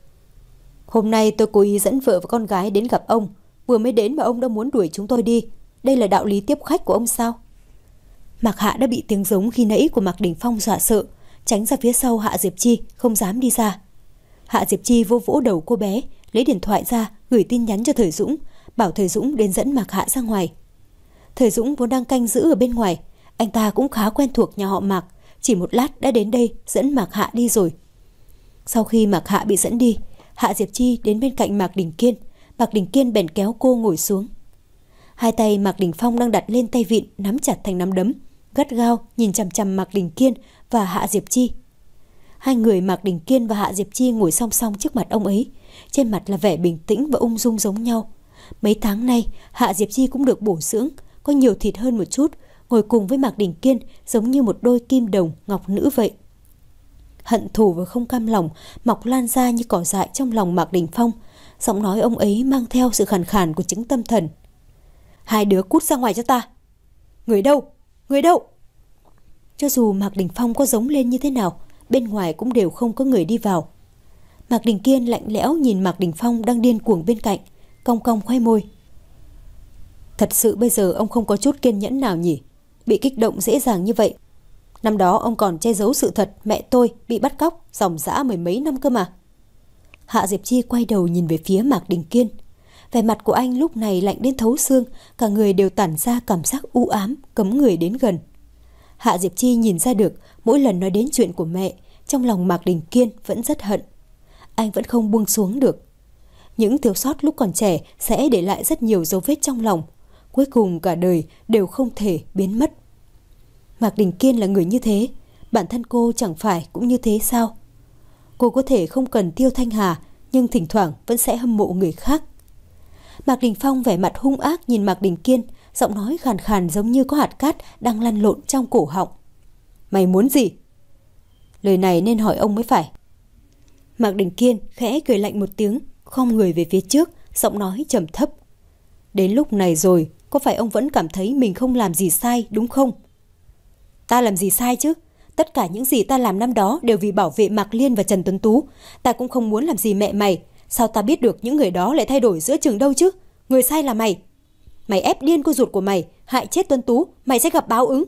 Hôm nay tôi cố ý dẫn vợ và con gái đến gặp ông, vừa mới đến mà ông đã muốn đuổi chúng tôi đi. Đây là đạo lý tiếp khách của ông sao? Mạc Hạ đã bị tiếng giống khi nãy của Mạc Đình Phong dọa sợ, tránh ra phía sau Hạ Diệp Chi, không dám đi ra. Hạ Diệp Chi vô vỗ đầu cô bé, lấy điện thoại ra gửi tin nhắn cho Thời Dũng, bảo Thời Dũng đến dẫn Mạc Hạ ra ngoài. Thời Dũng vốn đang canh giữ ở bên ngoài, anh ta cũng khá quen thuộc nhà họ Mạc, chỉ một lát đã đến đây dẫn Mạc Hạ đi rồi. Sau khi Mạc Hạ bị dẫn đi, Hạ Diệp Chi đến bên cạnh Mạc Đình Kiên. Mạc Đình Kiên bèn kéo cô ngồi xuống. Hai tay Mạc Đình Phong đang đặt lên tay vịn, nắm chặt thành nắm đấm, gắt gao nhìn chằm chằm Mạc Đình Kiên và Hạ Diệp Chi. Hai người Mạc Đình Kiên và Hạ Diệp Chi ngồi song song trước mặt ông ấy, trên mặt là vẻ bình tĩnh và ung dung giống nhau. Mấy tháng nay, Hạ Diệp Chi cũng được bổ dưỡng, có nhiều thịt hơn một chút, ngồi cùng với Mạc Đình Kiên giống như một đôi kim đồng ngọc nữ vậy. Hận thù và không cam lòng mọc lan ra như cỏ dại trong lòng Mạc Đình Phong. Giọng nói ông ấy mang theo sự khàn khàn của chứng tâm thần. Hai đứa cút ra ngoài cho ta. Người đâu? Người đâu? Cho dù Mạc Đình Phong có giống lên như thế nào, bên ngoài cũng đều không có người đi vào. Mạc Đình Kiên lạnh lẽo nhìn Mạc Đình Phong đang điên cuồng bên cạnh, cong cong khoe môi. Thật sự bây giờ ông không có chút kiên nhẫn nào nhỉ? Bị kích động dễ dàng như vậy. Năm đó ông còn che giấu sự thật mẹ tôi bị bắt cóc dòng dã mười mấy năm cơ mà. Hạ Diệp Chi quay đầu nhìn về phía Mạc Đình Kiên. Vẻ mặt của anh lúc này lạnh đến thấu xương, cả người đều tản ra cảm giác u ám, cấm người đến gần. Hạ Diệp Chi nhìn ra được mỗi lần nói đến chuyện của mẹ, trong lòng Mạc Đình Kiên vẫn rất hận. Anh vẫn không buông xuống được. Những thiếu sót lúc còn trẻ sẽ để lại rất nhiều dấu vết trong lòng, cuối cùng cả đời đều không thể biến mất. Mạc Đình Kiên là người như thế, bản thân cô chẳng phải cũng như thế sao? Cô có thể không cần Tiêu Thanh Hà, nhưng thỉnh thoảng vẫn sẽ hâm mộ người khác. Mạc Đình Phong vẻ mặt hung ác nhìn Mạc Đình Kiên, giọng nói khàn khàn giống như có hạt cát đang lăn lộn trong cổ họng. Mày muốn gì? Lời này nên hỏi ông mới phải. Mạc Đình Kiên khẽ cười lạnh một tiếng, khom người về phía trước, giọng nói trầm thấp. Đến lúc này rồi, có phải ông vẫn cảm thấy mình không làm gì sai đúng không? Ta làm gì sai chứ? Tất cả những gì ta làm năm đó đều vì bảo vệ Mạc Liên và Trần Tuấn Tú. Ta cũng không muốn làm gì mẹ mày. Sao ta biết được những người đó lại thay đổi giữa chừng đâu chứ? Người sai là mày. Mày ép điên cô ruột của mày, hại chết Tuấn Tú, mày sẽ gặp báo ứng.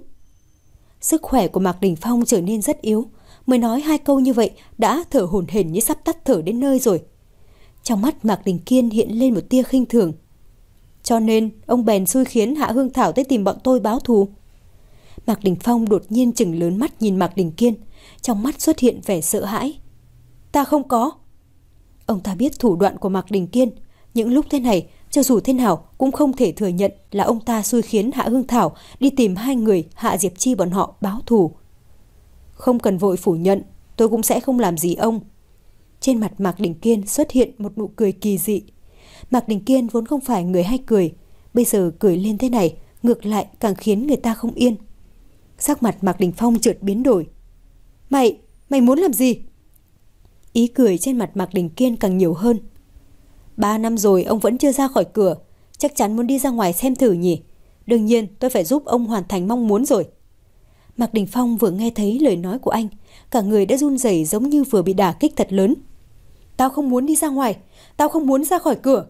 Sức khỏe của Mạc Đình Phong trở nên rất yếu. Mới nói hai câu như vậy đã thở hổn hển như sắp tắt thở đến nơi rồi. Trong mắt Mạc Đình Kiên hiện lên một tia khinh thường. Cho nên ông bèn xui khiến Hạ Hương Thảo tới tìm bọn tôi báo thù. Mạc Đình Phong đột nhiên chừng lớn mắt nhìn Mạc Đình Kiên, trong mắt xuất hiện vẻ sợ hãi. Ta không có. Ông ta biết thủ đoạn của Mạc Đình Kiên, những lúc thế này, cho dù thế nào cũng không thể thừa nhận là ông ta xui khiến Hạ Hương Thảo đi tìm hai người Hạ Diệp Chi bọn họ báo thù. Không cần vội phủ nhận, tôi cũng sẽ không làm gì ông. Trên mặt Mạc Đình Kiên xuất hiện một nụ cười kỳ dị. Mạc Đình Kiên vốn không phải người hay cười, bây giờ cười lên thế này, ngược lại càng khiến người ta không yên. Sắc mặt Mạc Đình Phong chợt biến đổi. Mày, mày muốn làm gì? Ý cười trên mặt Mạc Đình Kiên càng nhiều hơn. Ba năm rồi ông vẫn chưa ra khỏi cửa, chắc chắn muốn đi ra ngoài xem thử nhỉ? Đương nhiên tôi phải giúp ông hoàn thành mong muốn rồi. Mạc Đình Phong vừa nghe thấy lời nói của anh, cả người đã run rẩy giống như vừa bị đả kích thật lớn. Tao không muốn đi ra ngoài, tao không muốn ra khỏi cửa.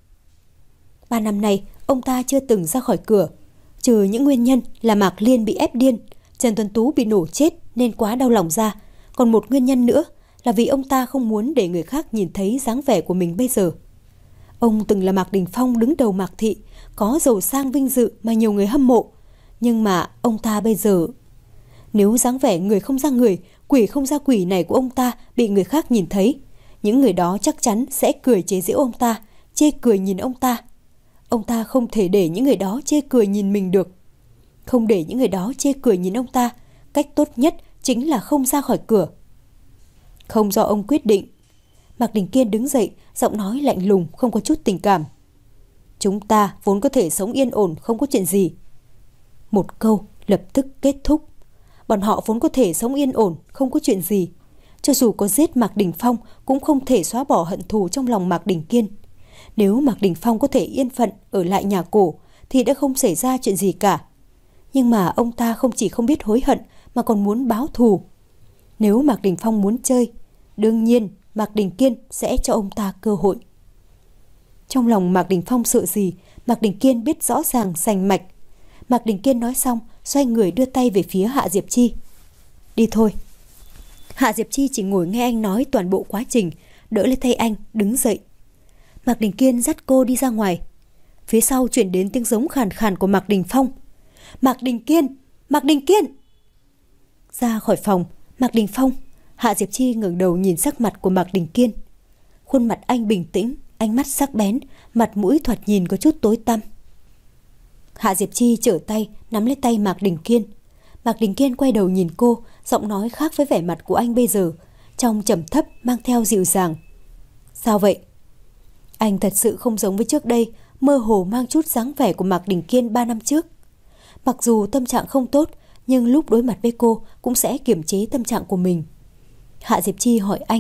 Ba năm nay, ông ta chưa từng ra khỏi cửa. Trừ những nguyên nhân là Mạc Liên bị ép điên, Trần Tuấn Tú bị nổ chết nên quá đau lòng ra. Còn một nguyên nhân nữa là vì ông ta không muốn để người khác nhìn thấy dáng vẻ của mình bây giờ. Ông từng là Mạc Đình Phong đứng đầu Mạc Thị, có giàu sang vinh dự mà nhiều người hâm mộ. Nhưng mà ông ta bây giờ... Nếu dáng vẻ người không ra người, quỷ không ra quỷ này của ông ta bị người khác nhìn thấy, những người đó chắc chắn sẽ cười chế giễu ông ta, chê cười nhìn ông ta. Ông ta không thể để những người đó chê cười nhìn mình được. Không để những người đó chê cười nhìn ông ta, cách tốt nhất chính là không ra khỏi cửa. Không do ông quyết định. Mạc Đình Kiên đứng dậy, giọng nói lạnh lùng, không có chút tình cảm. Chúng ta vốn có thể sống yên ổn, không có chuyện gì. Một câu lập tức kết thúc. Bọn họ vốn có thể sống yên ổn, không có chuyện gì. Cho dù có giết Mạc Đình Phong cũng không thể xóa bỏ hận thù trong lòng Mạc Đình Kiên. Nếu Mạc Đình Phong có thể yên phận ở lại nhà cổ thì đã không xảy ra chuyện gì cả. Nhưng mà ông ta không chỉ không biết hối hận mà còn muốn báo thù. Nếu Mạc Đình Phong muốn chơi, đương nhiên Mạc Đình Kiên sẽ cho ông ta cơ hội. Trong lòng Mạc Đình Phong sợ gì, Mạc Đình Kiên biết rõ ràng rành mạch. Mạc Đình Kiên nói xong, xoay người đưa tay về phía Hạ Diệp Chi. Đi thôi. Hạ Diệp Chi chỉ ngồi nghe anh nói toàn bộ quá trình, đỡ lấy tay anh, đứng dậy. Mạc Đình Kiên dắt cô đi ra ngoài. phía sau chuyển đến tiếng giống khàn khàn của Mạc Đình Phong. Mạc Đình Kiên! Mạc Đình Kiên! Ra khỏi phòng, Mạc Đình Phong, Hạ Diệp Chi ngẩng đầu nhìn sắc mặt của Mạc Đình Kiên. Khuôn mặt anh bình tĩnh, ánh mắt sắc bén, mặt mũi thoạt nhìn có chút tối tăm. Hạ Diệp Chi trở tay nắm lấy tay Mạc Đình Kiên. Mạc Đình Kiên quay đầu nhìn cô, giọng nói khác với vẻ mặt của anh bây giờ, trong trầm thấp mang theo dịu dàng. Sao vậy? Anh thật sự không giống với trước đây, mơ hồ mang chút dáng vẻ của Mạc Đình Kiên ba năm trước. Mặc dù tâm trạng không tốt, nhưng lúc đối mặt với cô cũng sẽ kiềm chế tâm trạng của mình. Hạ Diệp Chi hỏi anh.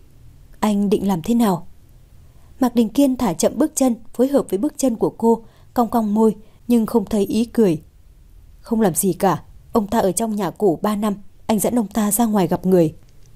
Anh định làm thế nào? Mạc Đình Kiên thả chậm bước chân, phối hợp với bước chân của cô, cong cong môi nhưng không thấy ý cười. Không làm gì cả, ông ta ở trong nhà cổ ba năm, anh dẫn ông ta ra ngoài gặp người.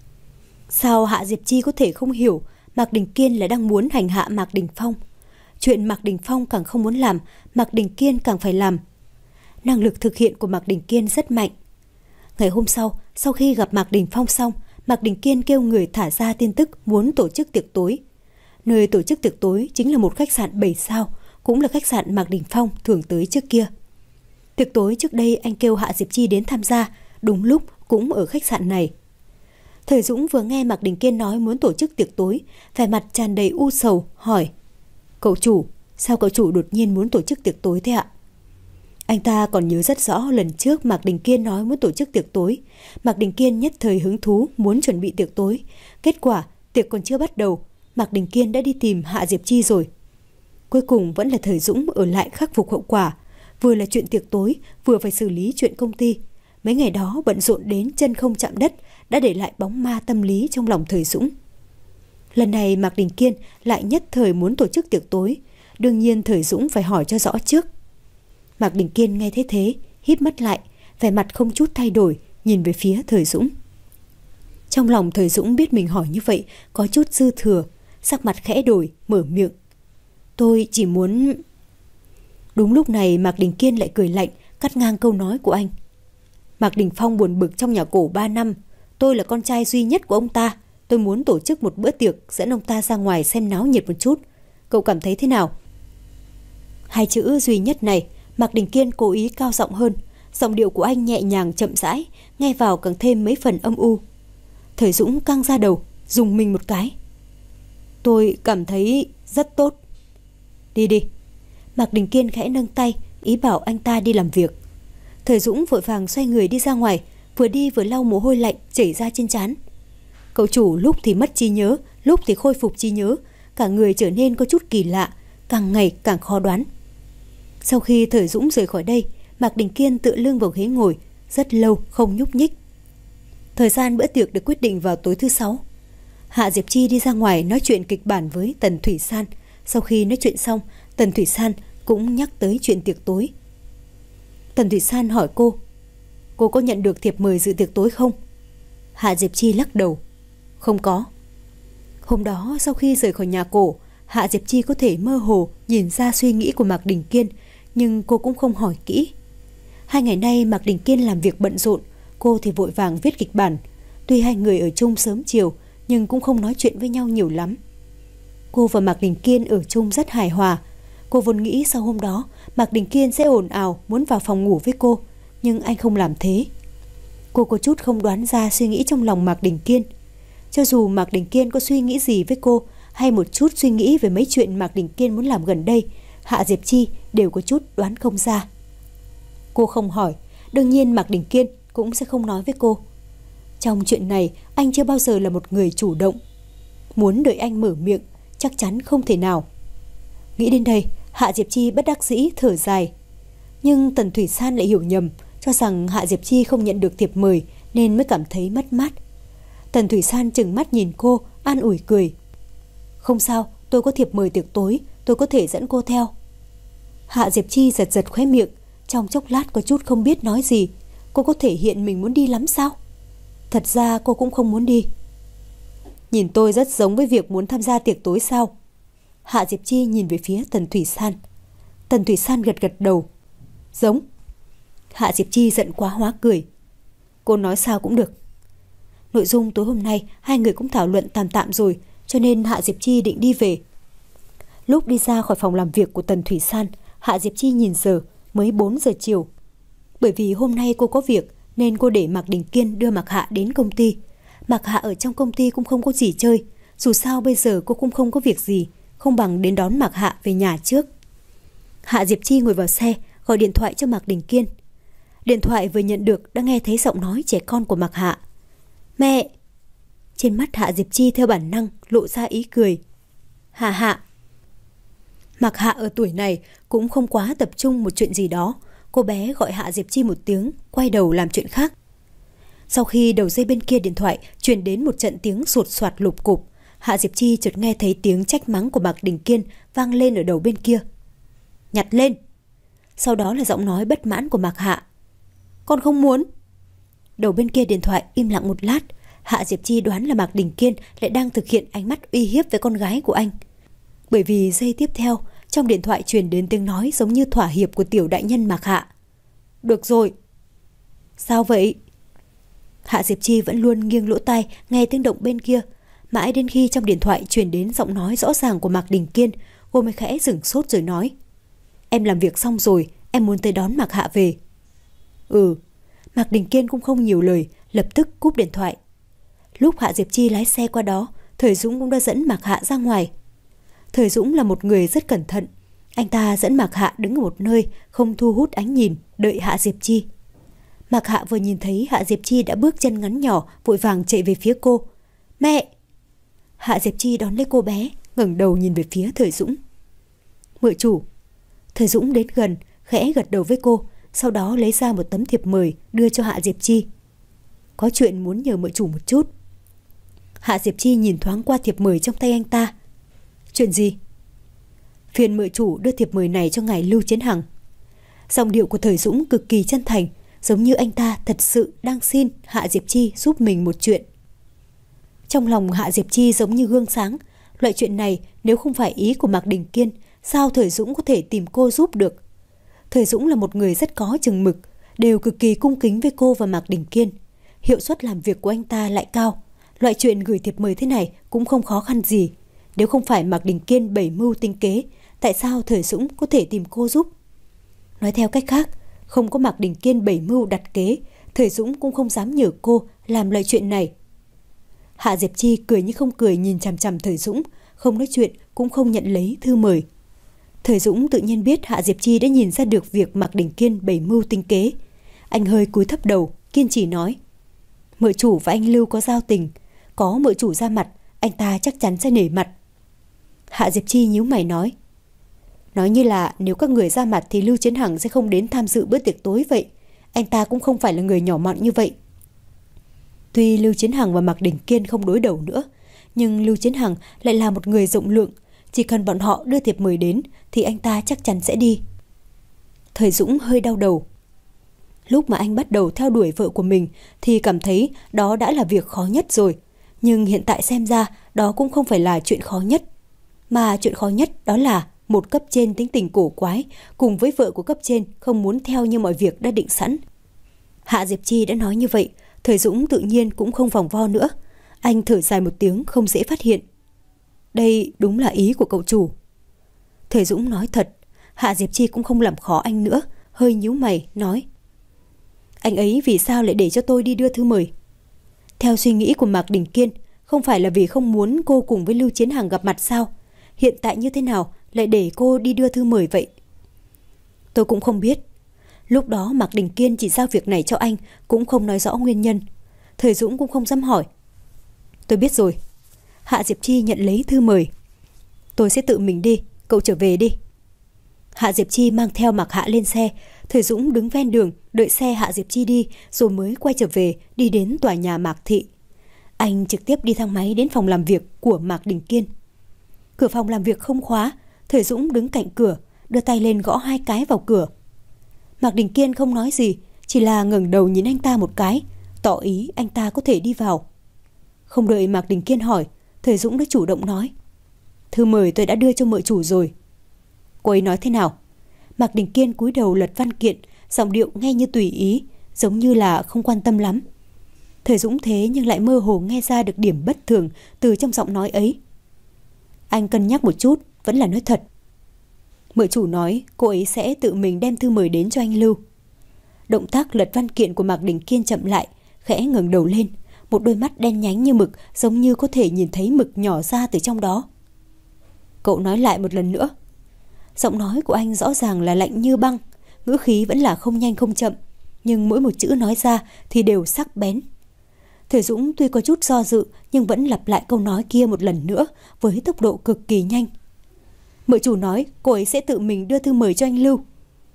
Sao Hạ Diệp Chi có thể không hiểu Mạc Đình Kiên là đang muốn hành hạ Mạc Đình Phong? Chuyện Mạc Đình Phong càng không muốn làm, Mạc Đình Kiên càng phải làm. Năng lực thực hiện của Mạc Đình Kiên rất mạnh. Ngày hôm sau, sau khi gặp Mạc Đình Phong xong, Mạc Đình Kiên kêu người thả ra tin tức muốn tổ chức tiệc tối. Nơi tổ chức tiệc tối chính là một khách sạn bảy sao, cũng là khách sạn Mạc Đình Phong thường tới trước kia. Tiệc tối trước đây anh kêu Hạ Diệp Chi đến tham gia, đúng lúc cũng ở khách sạn này. Thời Dũng vừa nghe Mạc Đình Kiên nói muốn tổ chức tiệc tối, vẻ mặt tràn đầy u sầu, hỏi: Cậu chủ, sao cậu chủ đột nhiên muốn tổ chức tiệc tối thế ạ? Anh ta còn nhớ rất rõ lần trước Mạc Đình Kiên nói muốn tổ chức tiệc tối. Mạc Đình Kiên nhất thời hứng thú muốn chuẩn bị tiệc tối. Kết quả tiệc còn chưa bắt đầu, Mạc Đình Kiên đã đi tìm Hạ Diệp Chi rồi. Cuối cùng vẫn là Thời Dũng ở lại khắc phục hậu quả. Vừa là chuyện tiệc tối, vừa phải xử lý chuyện công ty. Mấy ngày đó bận rộn đến chân không chạm đất, đã để lại bóng ma tâm lý trong lòng Thời Dũng. Lần này Mạc Đình Kiên lại nhất thời muốn tổ chức tiệc tối. Đương nhiên Thời Dũng phải hỏi cho rõ trước. Mạc Đình Kiên nghe thế thế, híp mắt lại, vẻ mặt không chút thay đổi, nhìn về phía Thời Dũng. Trong lòng Thời Dũng biết mình hỏi như vậy có chút dư thừa, sắc mặt khẽ đổi, mở miệng. Tôi chỉ muốn... Đúng lúc này Mạc Đình Kiên lại cười lạnh, cắt ngang câu nói của anh. Mạc Đình Phong buồn bực trong nhà cổ ba năm. Tôi là con trai duy nhất của ông ta. Tôi muốn tổ chức một bữa tiệc, dẫn ông ta ra ngoài xem náo nhiệt một chút. Cậu cảm thấy thế nào? Hai chữ duy nhất này, Mạc Đình Kiên cố ý cao giọng hơn. Giọng điệu của anh nhẹ nhàng chậm rãi, nghe vào càng thêm mấy phần âm u. Thời Dũng căng ra đầu, dùng mình một cái. Tôi cảm thấy rất tốt. Đi đi. Mạc Đình Kiên khẽ nâng tay, ý bảo anh ta đi làm việc. Thời Dũng vội vàng xoay người đi ra ngoài, vừa đi vừa lau mồ hôi lạnh chảy ra trên trán. Cậu chủ lúc thì mất trí nhớ, lúc thì khôi phục trí nhớ, cả người trở nên có chút kỳ lạ, càng ngày càng khó đoán. Sau khi Thời Dũng rời khỏi đây, Mạc Đình Kiên tựa lưng vào ghế ngồi, rất lâu không nhúc nhích. Thời gian bữa tiệc được quyết định vào tối thứ sáu. Hạ Diệp Chi đi ra ngoài nói chuyện kịch bản với Tần Thủy San. Sau khi nói chuyện xong, Tần Thủy San cũng nhắc tới chuyện tiệc tối. Tần Thủy San hỏi cô, cô có nhận được thiệp mời dự tiệc tối không? Hạ Diệp Chi lắc đầu, không có. Hôm đó sau khi rời khỏi nhà cổ, Hạ Diệp Chi có thể mơ hồ nhìn ra suy nghĩ của Mạc Đình Kiên, nhưng cô cũng không hỏi kỹ. Hai ngày nay Mạc Đình Kiên làm việc bận rộn, cô thì vội vàng viết kịch bản. Tuy hai người ở chung sớm chiều, nhưng cũng không nói chuyện với nhau nhiều lắm. Cô và Mạc Đình Kiên ở chung rất hài hòa. Cô vốn nghĩ sau hôm đó Mạc Đình Kiên sẽ ồn ào muốn vào phòng ngủ với cô, nhưng anh không làm thế. Cô có chút không đoán ra suy nghĩ trong lòng Mạc Đình Kiên. Cho dù Mạc Đình Kiên có suy nghĩ gì với cô, hay một chút suy nghĩ về mấy chuyện Mạc Đình Kiên muốn làm gần đây, Hạ Diệp Chi đều có chút đoán không ra. Cô không hỏi, đương nhiên Mạc Đình Kiên cũng sẽ không nói với cô. Trong chuyện này anh chưa bao giờ là một người chủ động. Muốn đợi anh mở miệng chắc chắn không thể nào. Nghĩ đến đây, Hạ Diệp Chi bất đắc dĩ thở dài. Nhưng Tần Thủy San lại hiểu nhầm, cho rằng Hạ Diệp Chi không nhận được thiệp mời nên mới cảm thấy mất mát. Tần Thủy San trừng mắt nhìn cô, an ủi cười. Không sao, tôi có thiệp mời tiệc tối, tôi có thể dẫn cô theo. Hạ Diệp Chi giật giật khóe miệng, trong chốc lát có chút không biết nói gì. Cô có thể hiện mình muốn đi lắm sao? Thật ra cô cũng không muốn đi. Nhìn tôi rất giống với việc muốn tham gia tiệc tối sao? Hạ Diệp Chi nhìn về phía Tần Thủy San. Tần Thủy San gật gật đầu. Giống. Hạ Diệp Chi giận quá hóa cười. Cô nói sao cũng được. Nội dung tối hôm nay hai người cũng thảo luận tạm tạm rồi, cho nên Hạ Diệp Chi định đi về. Lúc đi ra khỏi phòng làm việc của Tần Thủy San, Hạ Diệp Chi nhìn giờ mới bốn giờ chiều. Bởi vì hôm nay cô có việc nên cô để Mạc Đình Kiên đưa Mạc Hạ đến công ty. Mạc Hạ ở trong công ty cũng không có gì chơi, dù sao bây giờ cô cũng không có việc gì, không bằng đến đón Mạc Hạ về nhà trước. Hạ Diệp Chi ngồi vào xe, gọi điện thoại cho Mạc Đình Kiên. Điện thoại vừa nhận được đã nghe thấy giọng nói trẻ con của Mạc Hạ. Mẹ! Trên mắt Hạ Diệp Chi theo bản năng lộ ra ý cười. Hạ Hạ! Mạc Hạ ở tuổi này cũng không quá tập trung một chuyện gì đó. Cô bé gọi Hạ Diệp Chi một tiếng, quay đầu làm chuyện khác. Sau khi đầu dây bên kia điện thoại truyền đến một trận tiếng sột soạt lục cục, Hạ Diệp Chi chợt nghe thấy tiếng trách mắng của Mạc Đình Kiên vang lên ở đầu bên kia. Nhặt lên! Sau đó là giọng nói bất mãn của Mạc Hạ. Con không muốn! Đầu bên kia điện thoại im lặng một lát. Hạ Diệp Chi đoán là Mạc Đình Kiên lại đang thực hiện ánh mắt uy hiếp với con gái của anh. Bởi vì giây tiếp theo, trong điện thoại truyền đến tiếng nói giống như thỏa hiệp của tiểu đại nhân Mạc Hạ. Được rồi. Sao vậy? Hạ Diệp Chi vẫn luôn nghiêng lỗ tai nghe tiếng động bên kia. Mãi đến khi trong điện thoại truyền đến giọng nói rõ ràng của Mạc Đình Kiên, cô mới khẽ dừng sốt rồi nói. Em làm việc xong rồi, em muốn tới đón Mạc Hạ về. Ừ. Mạc Đình Kiên cũng không nhiều lời, lập tức cúp điện thoại. Lúc Hạ Diệp Chi lái xe qua đó, Thời Dũng cũng đã dẫn Mạc Hạ ra ngoài. Thời Dũng là một người rất cẩn thận. Anh ta dẫn Mạc Hạ đứng ở một nơi không thu hút ánh nhìn, đợi Hạ Diệp Chi. Mạc Hạ vừa nhìn thấy Hạ Diệp Chi đã bước chân ngắn nhỏ, vội vàng chạy về phía cô. Mẹ! Hạ Diệp Chi đón lấy cô bé, ngẩng đầu nhìn về phía Thời Dũng. Mợ chủ. Thời Dũng đến gần, khẽ gật đầu với cô, sau đó lấy ra một tấm thiệp mời đưa cho Hạ Diệp Chi. Có chuyện muốn nhờ mợ chủ một chút. Hạ Diệp Chi nhìn thoáng qua thiệp mời trong tay anh ta. Chuyện gì? Phiền mợ chủ đưa thiệp mời này cho ngài Lưu Chiến Hằng. Giọng điệu của Thời Dũng cực kỳ chân thành, giống như anh ta thật sự đang xin Hạ Diệp Chi giúp mình một chuyện. Trong lòng Hạ Diệp Chi giống như gương sáng. Loại chuyện này nếu không phải ý của Mạc Đình Kiên, sao Thời Dũng có thể tìm cô giúp được? Thời Dũng là một người rất có chừng mực, đều cực kỳ cung kính với cô và Mạc Đình Kiên. Hiệu suất làm việc của anh ta lại cao. Loại chuyện gửi thiệp mời thế này cũng không khó khăn gì. Nếu không phải Mạc Đình Kiên bày mưu tinh kế, tại sao Thời Dũng có thể tìm cô giúp? Nói theo cách khác, không có Mạc Đình Kiên bày mưu đặt kế, Thời Dũng cũng không dám nhờ cô làm loại chuyện này. Hạ Diệp Chi cười như không cười nhìn chằm chằm Thời Dũng, không nói chuyện cũng không nhận lấy thư mời. Thời Dũng tự nhiên biết Hạ Diệp Chi đã nhìn ra được việc Mạc Đình Kiên bày mưu tinh kế. Anh hơi cúi thấp đầu, kiên trì nói. Mợ chủ và anh Lưu có giao tình, có mợ chủ ra mặt, anh ta chắc chắn sẽ nể mặt. Hạ Diệp Chi nhíu mày nói. Nói như là nếu các người ra mặt thì Lưu Chiến Hằng sẽ không đến tham dự bữa tiệc tối vậy. Anh ta cũng không phải là người nhỏ mọn như vậy. Tuy Lưu Chiến Hằng và Mạc Đình Kiên không đối đầu nữa, nhưng Lưu Chiến Hằng lại là một người rộng lượng. Chỉ cần bọn họ đưa thiệp mời đến thì anh ta chắc chắn sẽ đi. Thời Dũng hơi đau đầu. Lúc mà anh bắt đầu theo đuổi vợ của mình thì cảm thấy đó đã là việc khó nhất rồi. Nhưng hiện tại xem ra đó cũng không phải là chuyện khó nhất. Mà chuyện khó nhất đó là một cấp trên tính tình cổ quái cùng với vợ của cấp trên không muốn theo như mọi việc đã định sẵn. Hạ Diệp Chi đã nói như vậy, Thời Dũng tự nhiên cũng không vòng vo nữa. Anh thở dài một tiếng không dễ phát hiện. Đây đúng là ý của cậu chủ. Thời Dũng nói thật. Hạ Diệp Chi cũng không làm khó anh nữa, hơi nhíu mày nói. Anh ấy vì sao lại để cho tôi đi đưa thư mời? Theo suy nghĩ của Mạc Đình Kiên, không phải là vì không muốn cô cùng với Lưu Chiến Hằng gặp mặt sao? Hiện tại như thế nào lại để cô đi đưa thư mời vậy? Tôi cũng không biết. Lúc đó Mạc Đình Kiên chỉ giao việc này cho anh, cũng không nói rõ nguyên nhân. Thời Dũng cũng không dám hỏi. Tôi biết rồi. Hạ Diệp Chi nhận lấy thư mời. Tôi sẽ tự mình đi, cậu trở về đi. Hạ Diệp Chi mang theo Mạc Hạ lên xe. Thời Dũng đứng ven đường đợi xe Hạ Diệp Chi đi, rồi mới quay trở về đi đến tòa nhà Mạc Thị. Anh trực tiếp đi thang máy đến phòng làm việc của Mạc Đình Kiên. Cửa phòng làm việc không khóa. Thời Dũng đứng cạnh cửa, đưa tay lên gõ hai cái vào cửa. Mạc Đình Kiên không nói gì, chỉ là ngẩng đầu nhìn anh ta một cái, tỏ ý anh ta có thể đi vào. Không đợi Mạc Đình Kiên hỏi, Thời Dũng đã chủ động nói. Thư mời tôi đã đưa cho mợ chủ rồi. Cô ấy nói thế nào? Mạc Đình Kiên cúi đầu lật văn kiện, giọng điệu nghe như tùy ý, giống như là không quan tâm lắm. Thời Dũng thế nhưng lại mơ hồ nghe ra được điểm bất thường từ trong giọng nói ấy. Anh cân nhắc một chút, vẫn là nói thật. Mợ chủ nói cô ấy sẽ tự mình đem thư mời đến cho anh Lưu. Động tác lật văn kiện của Mạc Đình Kiên chậm lại, khẽ ngẩng đầu lên, một đôi mắt đen nhánh như mực, giống như có thể nhìn thấy mực nhỏ ra từ trong đó. Cậu nói lại một lần nữa. Giọng nói của anh rõ ràng là lạnh như băng, ngữ khí vẫn là không nhanh không chậm, nhưng mỗi một chữ nói ra thì đều sắc bén. Thời Dũng tuy có chút do dự nhưng vẫn lặp lại câu nói kia một lần nữa với tốc độ cực kỳ nhanh. Mợ chủ nói cô ấy sẽ tự mình đưa thư mời cho anh Lưu.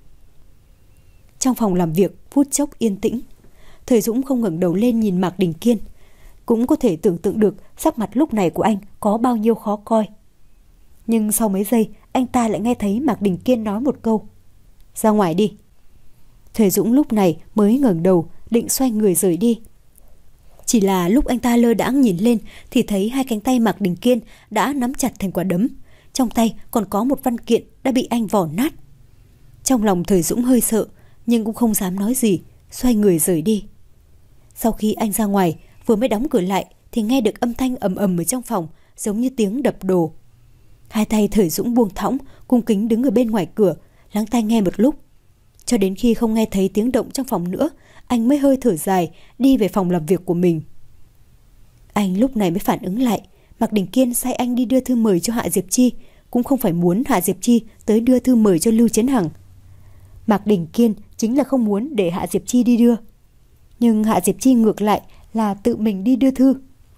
Trong phòng làm việc phút chốc yên tĩnh. Thời Dũng không ngẩng đầu lên nhìn Mạc Đình Kiên. Cũng có thể tưởng tượng được sắc mặt lúc này của anh có bao nhiêu khó coi. Nhưng sau mấy giây anh ta lại nghe thấy Mạc Đình Kiên nói một câu: ra ngoài đi. Thời Dũng lúc này mới ngẩng đầu định xoay người rời đi. Chỉ là lúc anh ta lơ đãng nhìn lên thì thấy hai cánh tay Mạc Đình Kiên đã nắm chặt thành quả đấm. Trong tay còn có một văn kiện đã bị anh vò nát. Trong lòng Thời Dũng hơi sợ, nhưng cũng không dám nói gì, xoay người rời đi. Sau khi anh ra ngoài, vừa mới đóng cửa lại thì nghe được âm thanh ầm ầm ở trong phòng, giống như tiếng đập đồ. Hai tay Thời Dũng buông thõng, cung kính đứng ở bên ngoài cửa, lắng tai nghe một lúc. Cho đến khi không nghe thấy tiếng động trong phòng nữa, anh mới hơi thở dài, đi về phòng làm việc của mình. Anh lúc này mới phản ứng lại, Mạc Đình Kiên sai anh đi đưa thư mời cho Hạ Diệp Chi, cũng không phải muốn Hạ Diệp Chi tới đưa thư mời cho Lưu Chiến Hằng. Mạc Đình Kiên chính là không muốn để Hạ Diệp Chi đi đưa. Nhưng Hạ Diệp Chi ngược lại là tự mình đi đưa thư.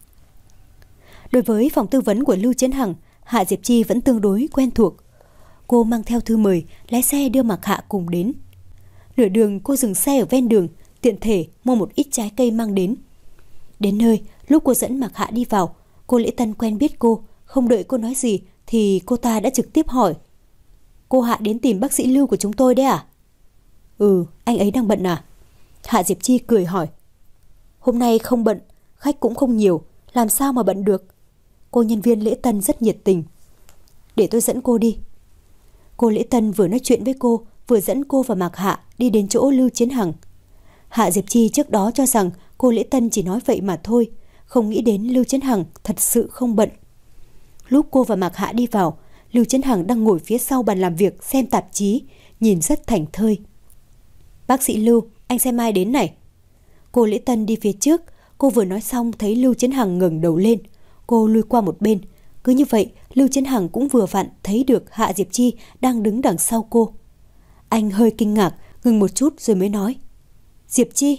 Đối với phòng tư vấn của Lưu Chiến Hằng, Hạ Diệp Chi vẫn tương đối quen thuộc. Cô mang theo thư mời, lái xe đưa Mạc Hạ cùng đến. Nửa đường cô dừng xe ở ven đường, tiện thể mua một ít trái cây mang đến. Đến nơi, lúc cô dẫn Mạc Hạ đi vào, cô Lễ Tân quen biết cô, không đợi cô nói gì thì cô ta đã trực tiếp hỏi: cô Hạ đến tìm bác sĩ Lưu của chúng tôi đấy à? Ừ, anh ấy đang bận à? Hạ Diệp Chi cười hỏi. Hôm nay không bận, khách cũng không nhiều, làm sao mà bận được? Cô nhân viên Lễ Tân rất nhiệt tình. Để tôi dẫn cô đi. Cô Lễ Tân vừa nói chuyện với cô, vừa dẫn cô và Mạc Hạ đi đến chỗ Lưu Chiến Hằng. Hạ Diệp Chi trước đó cho rằng cô Lễ Tân chỉ nói vậy mà thôi, không nghĩ đến Lưu Chiến Hằng thật sự không bận. Lúc cô và Mạc Hạ đi vào, Lưu Chiến Hằng đang ngồi phía sau bàn làm việc xem tạp chí, nhìn rất thảnh thơi. Bác sĩ Lưu, anh xem ai đến này? Cô Lễ Tân đi phía trước, cô vừa nói xong thấy Lưu Chiến Hằng ngẩng đầu lên. Cô lui qua một bên. Cứ như vậy, Lưu Chiến Hằng cũng vừa vặn thấy được Hạ Diệp Chi đang đứng đằng sau cô. Anh hơi kinh ngạc, ngừng một chút rồi mới nói: Diệp Chi,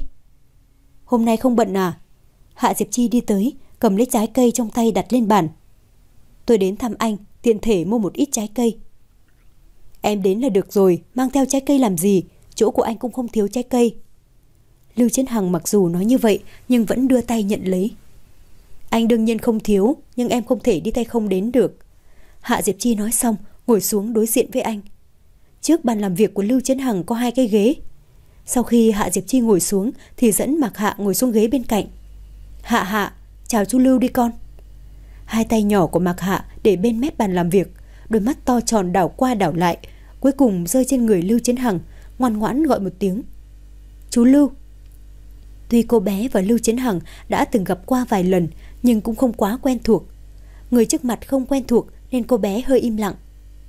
hôm nay không bận à? Hạ Diệp Chi đi tới, cầm lấy trái cây trong tay đặt lên bàn. Tôi đến thăm anh, tiện thể mua một ít trái cây. Em đến là được rồi, mang theo trái cây làm gì? Chỗ của anh cũng không thiếu trái cây. Lưu Chiến Hằng mặc dù nói như vậy nhưng vẫn đưa tay nhận lấy. Anh đương nhiên không thiếu, nhưng em không thể đi tay không đến được. Hạ Diệp Chi nói xong, ngồi xuống đối diện với anh. Trước bàn làm việc của Lưu Chiến Hằng có hai cái ghế. Sau khi Hạ Diệp Chi ngồi xuống thì dẫn Mạc Hạ ngồi xuống ghế bên cạnh. Hạ Hạ, chào chú Lưu đi con. Hai tay nhỏ của Mạc Hạ để bên mép bàn làm việc, đôi mắt to tròn đảo qua đảo lại, cuối cùng rơi trên người Lưu Chiến Hằng, ngoan ngoãn gọi một tiếng: Chú Lưu. Tuy cô bé và Lưu Chiến Hằng đã từng gặp qua vài lần nhưng cũng không quá quen thuộc. Người trước mặt không quen thuộc nên cô bé hơi im lặng.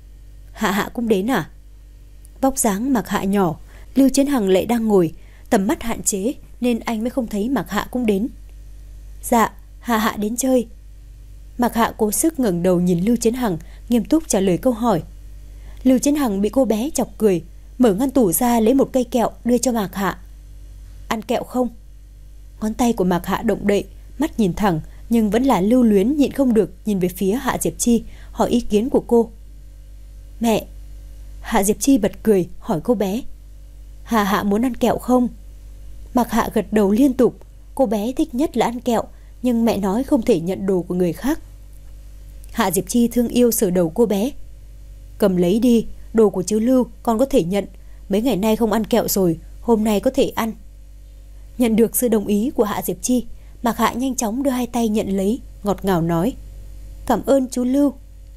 Hạ Hạ cũng đến à? Vóc dáng Mạc Hạ nhỏ, Lưu Chiến Hằng lại đang ngồi, tầm mắt hạn chế nên anh mới không thấy Mạc Hạ cũng đến. Dạ, Hạ Hạ đến chơi. Mạc Hạ cố sức ngẩng đầu nhìn Lưu Chiến Hằng, nghiêm túc trả lời câu hỏi. Lưu Chiến Hằng bị cô bé chọc cười, mở ngăn tủ ra lấy một cây kẹo đưa cho Mạc Hạ. Ăn kẹo không? Ngón tay của Mạc Hạ động đậy, mắt nhìn thẳng nhưng vẫn là lưu luyến nhịn không được nhìn về phía Hạ Diệp Chi, hỏi ý kiến của cô. Mẹ. Hạ Diệp Chi bật cười hỏi cô bé. Hạ Hạ muốn ăn kẹo không? Mạc Hạ gật đầu liên tục. Cô bé thích nhất là ăn kẹo, nhưng mẹ nói không thể nhận đồ của người khác. Hạ Diệp Chi thương yêu sờ đầu cô bé. Cầm lấy đi, đồ của chú Lưu con có thể nhận. Mấy ngày nay không ăn kẹo rồi, hôm nay có thể ăn. Nhận được sự đồng ý của Hạ Diệp Chi, Mạc Hạ nhanh chóng đưa hai tay nhận lấy, ngọt ngào nói: Cảm ơn chú Lưu.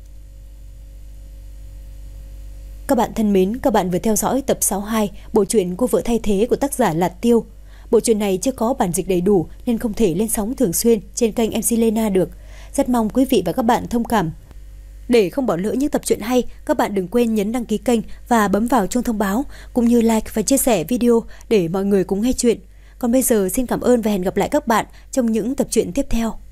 Các bạn thân mến, các bạn vừa theo dõi tập sáu mươi hai bộ truyện Cô Vợ Thay Thế của tác giả Lạt Tiêu. Bộ truyện này chưa có bản dịch đầy đủ nên không thể lên sóng thường xuyên trên kênh em xê Lena được. Rất mong quý vị và các bạn thông cảm. Để không bỏ lỡ những tập truyện hay, các bạn đừng quên nhấn đăng ký kênh và bấm vào chuông thông báo, cũng như like và chia sẻ video để mọi người cùng nghe chuyện. Còn bây giờ xin cảm ơn và hẹn gặp lại các bạn trong những tập truyện tiếp theo.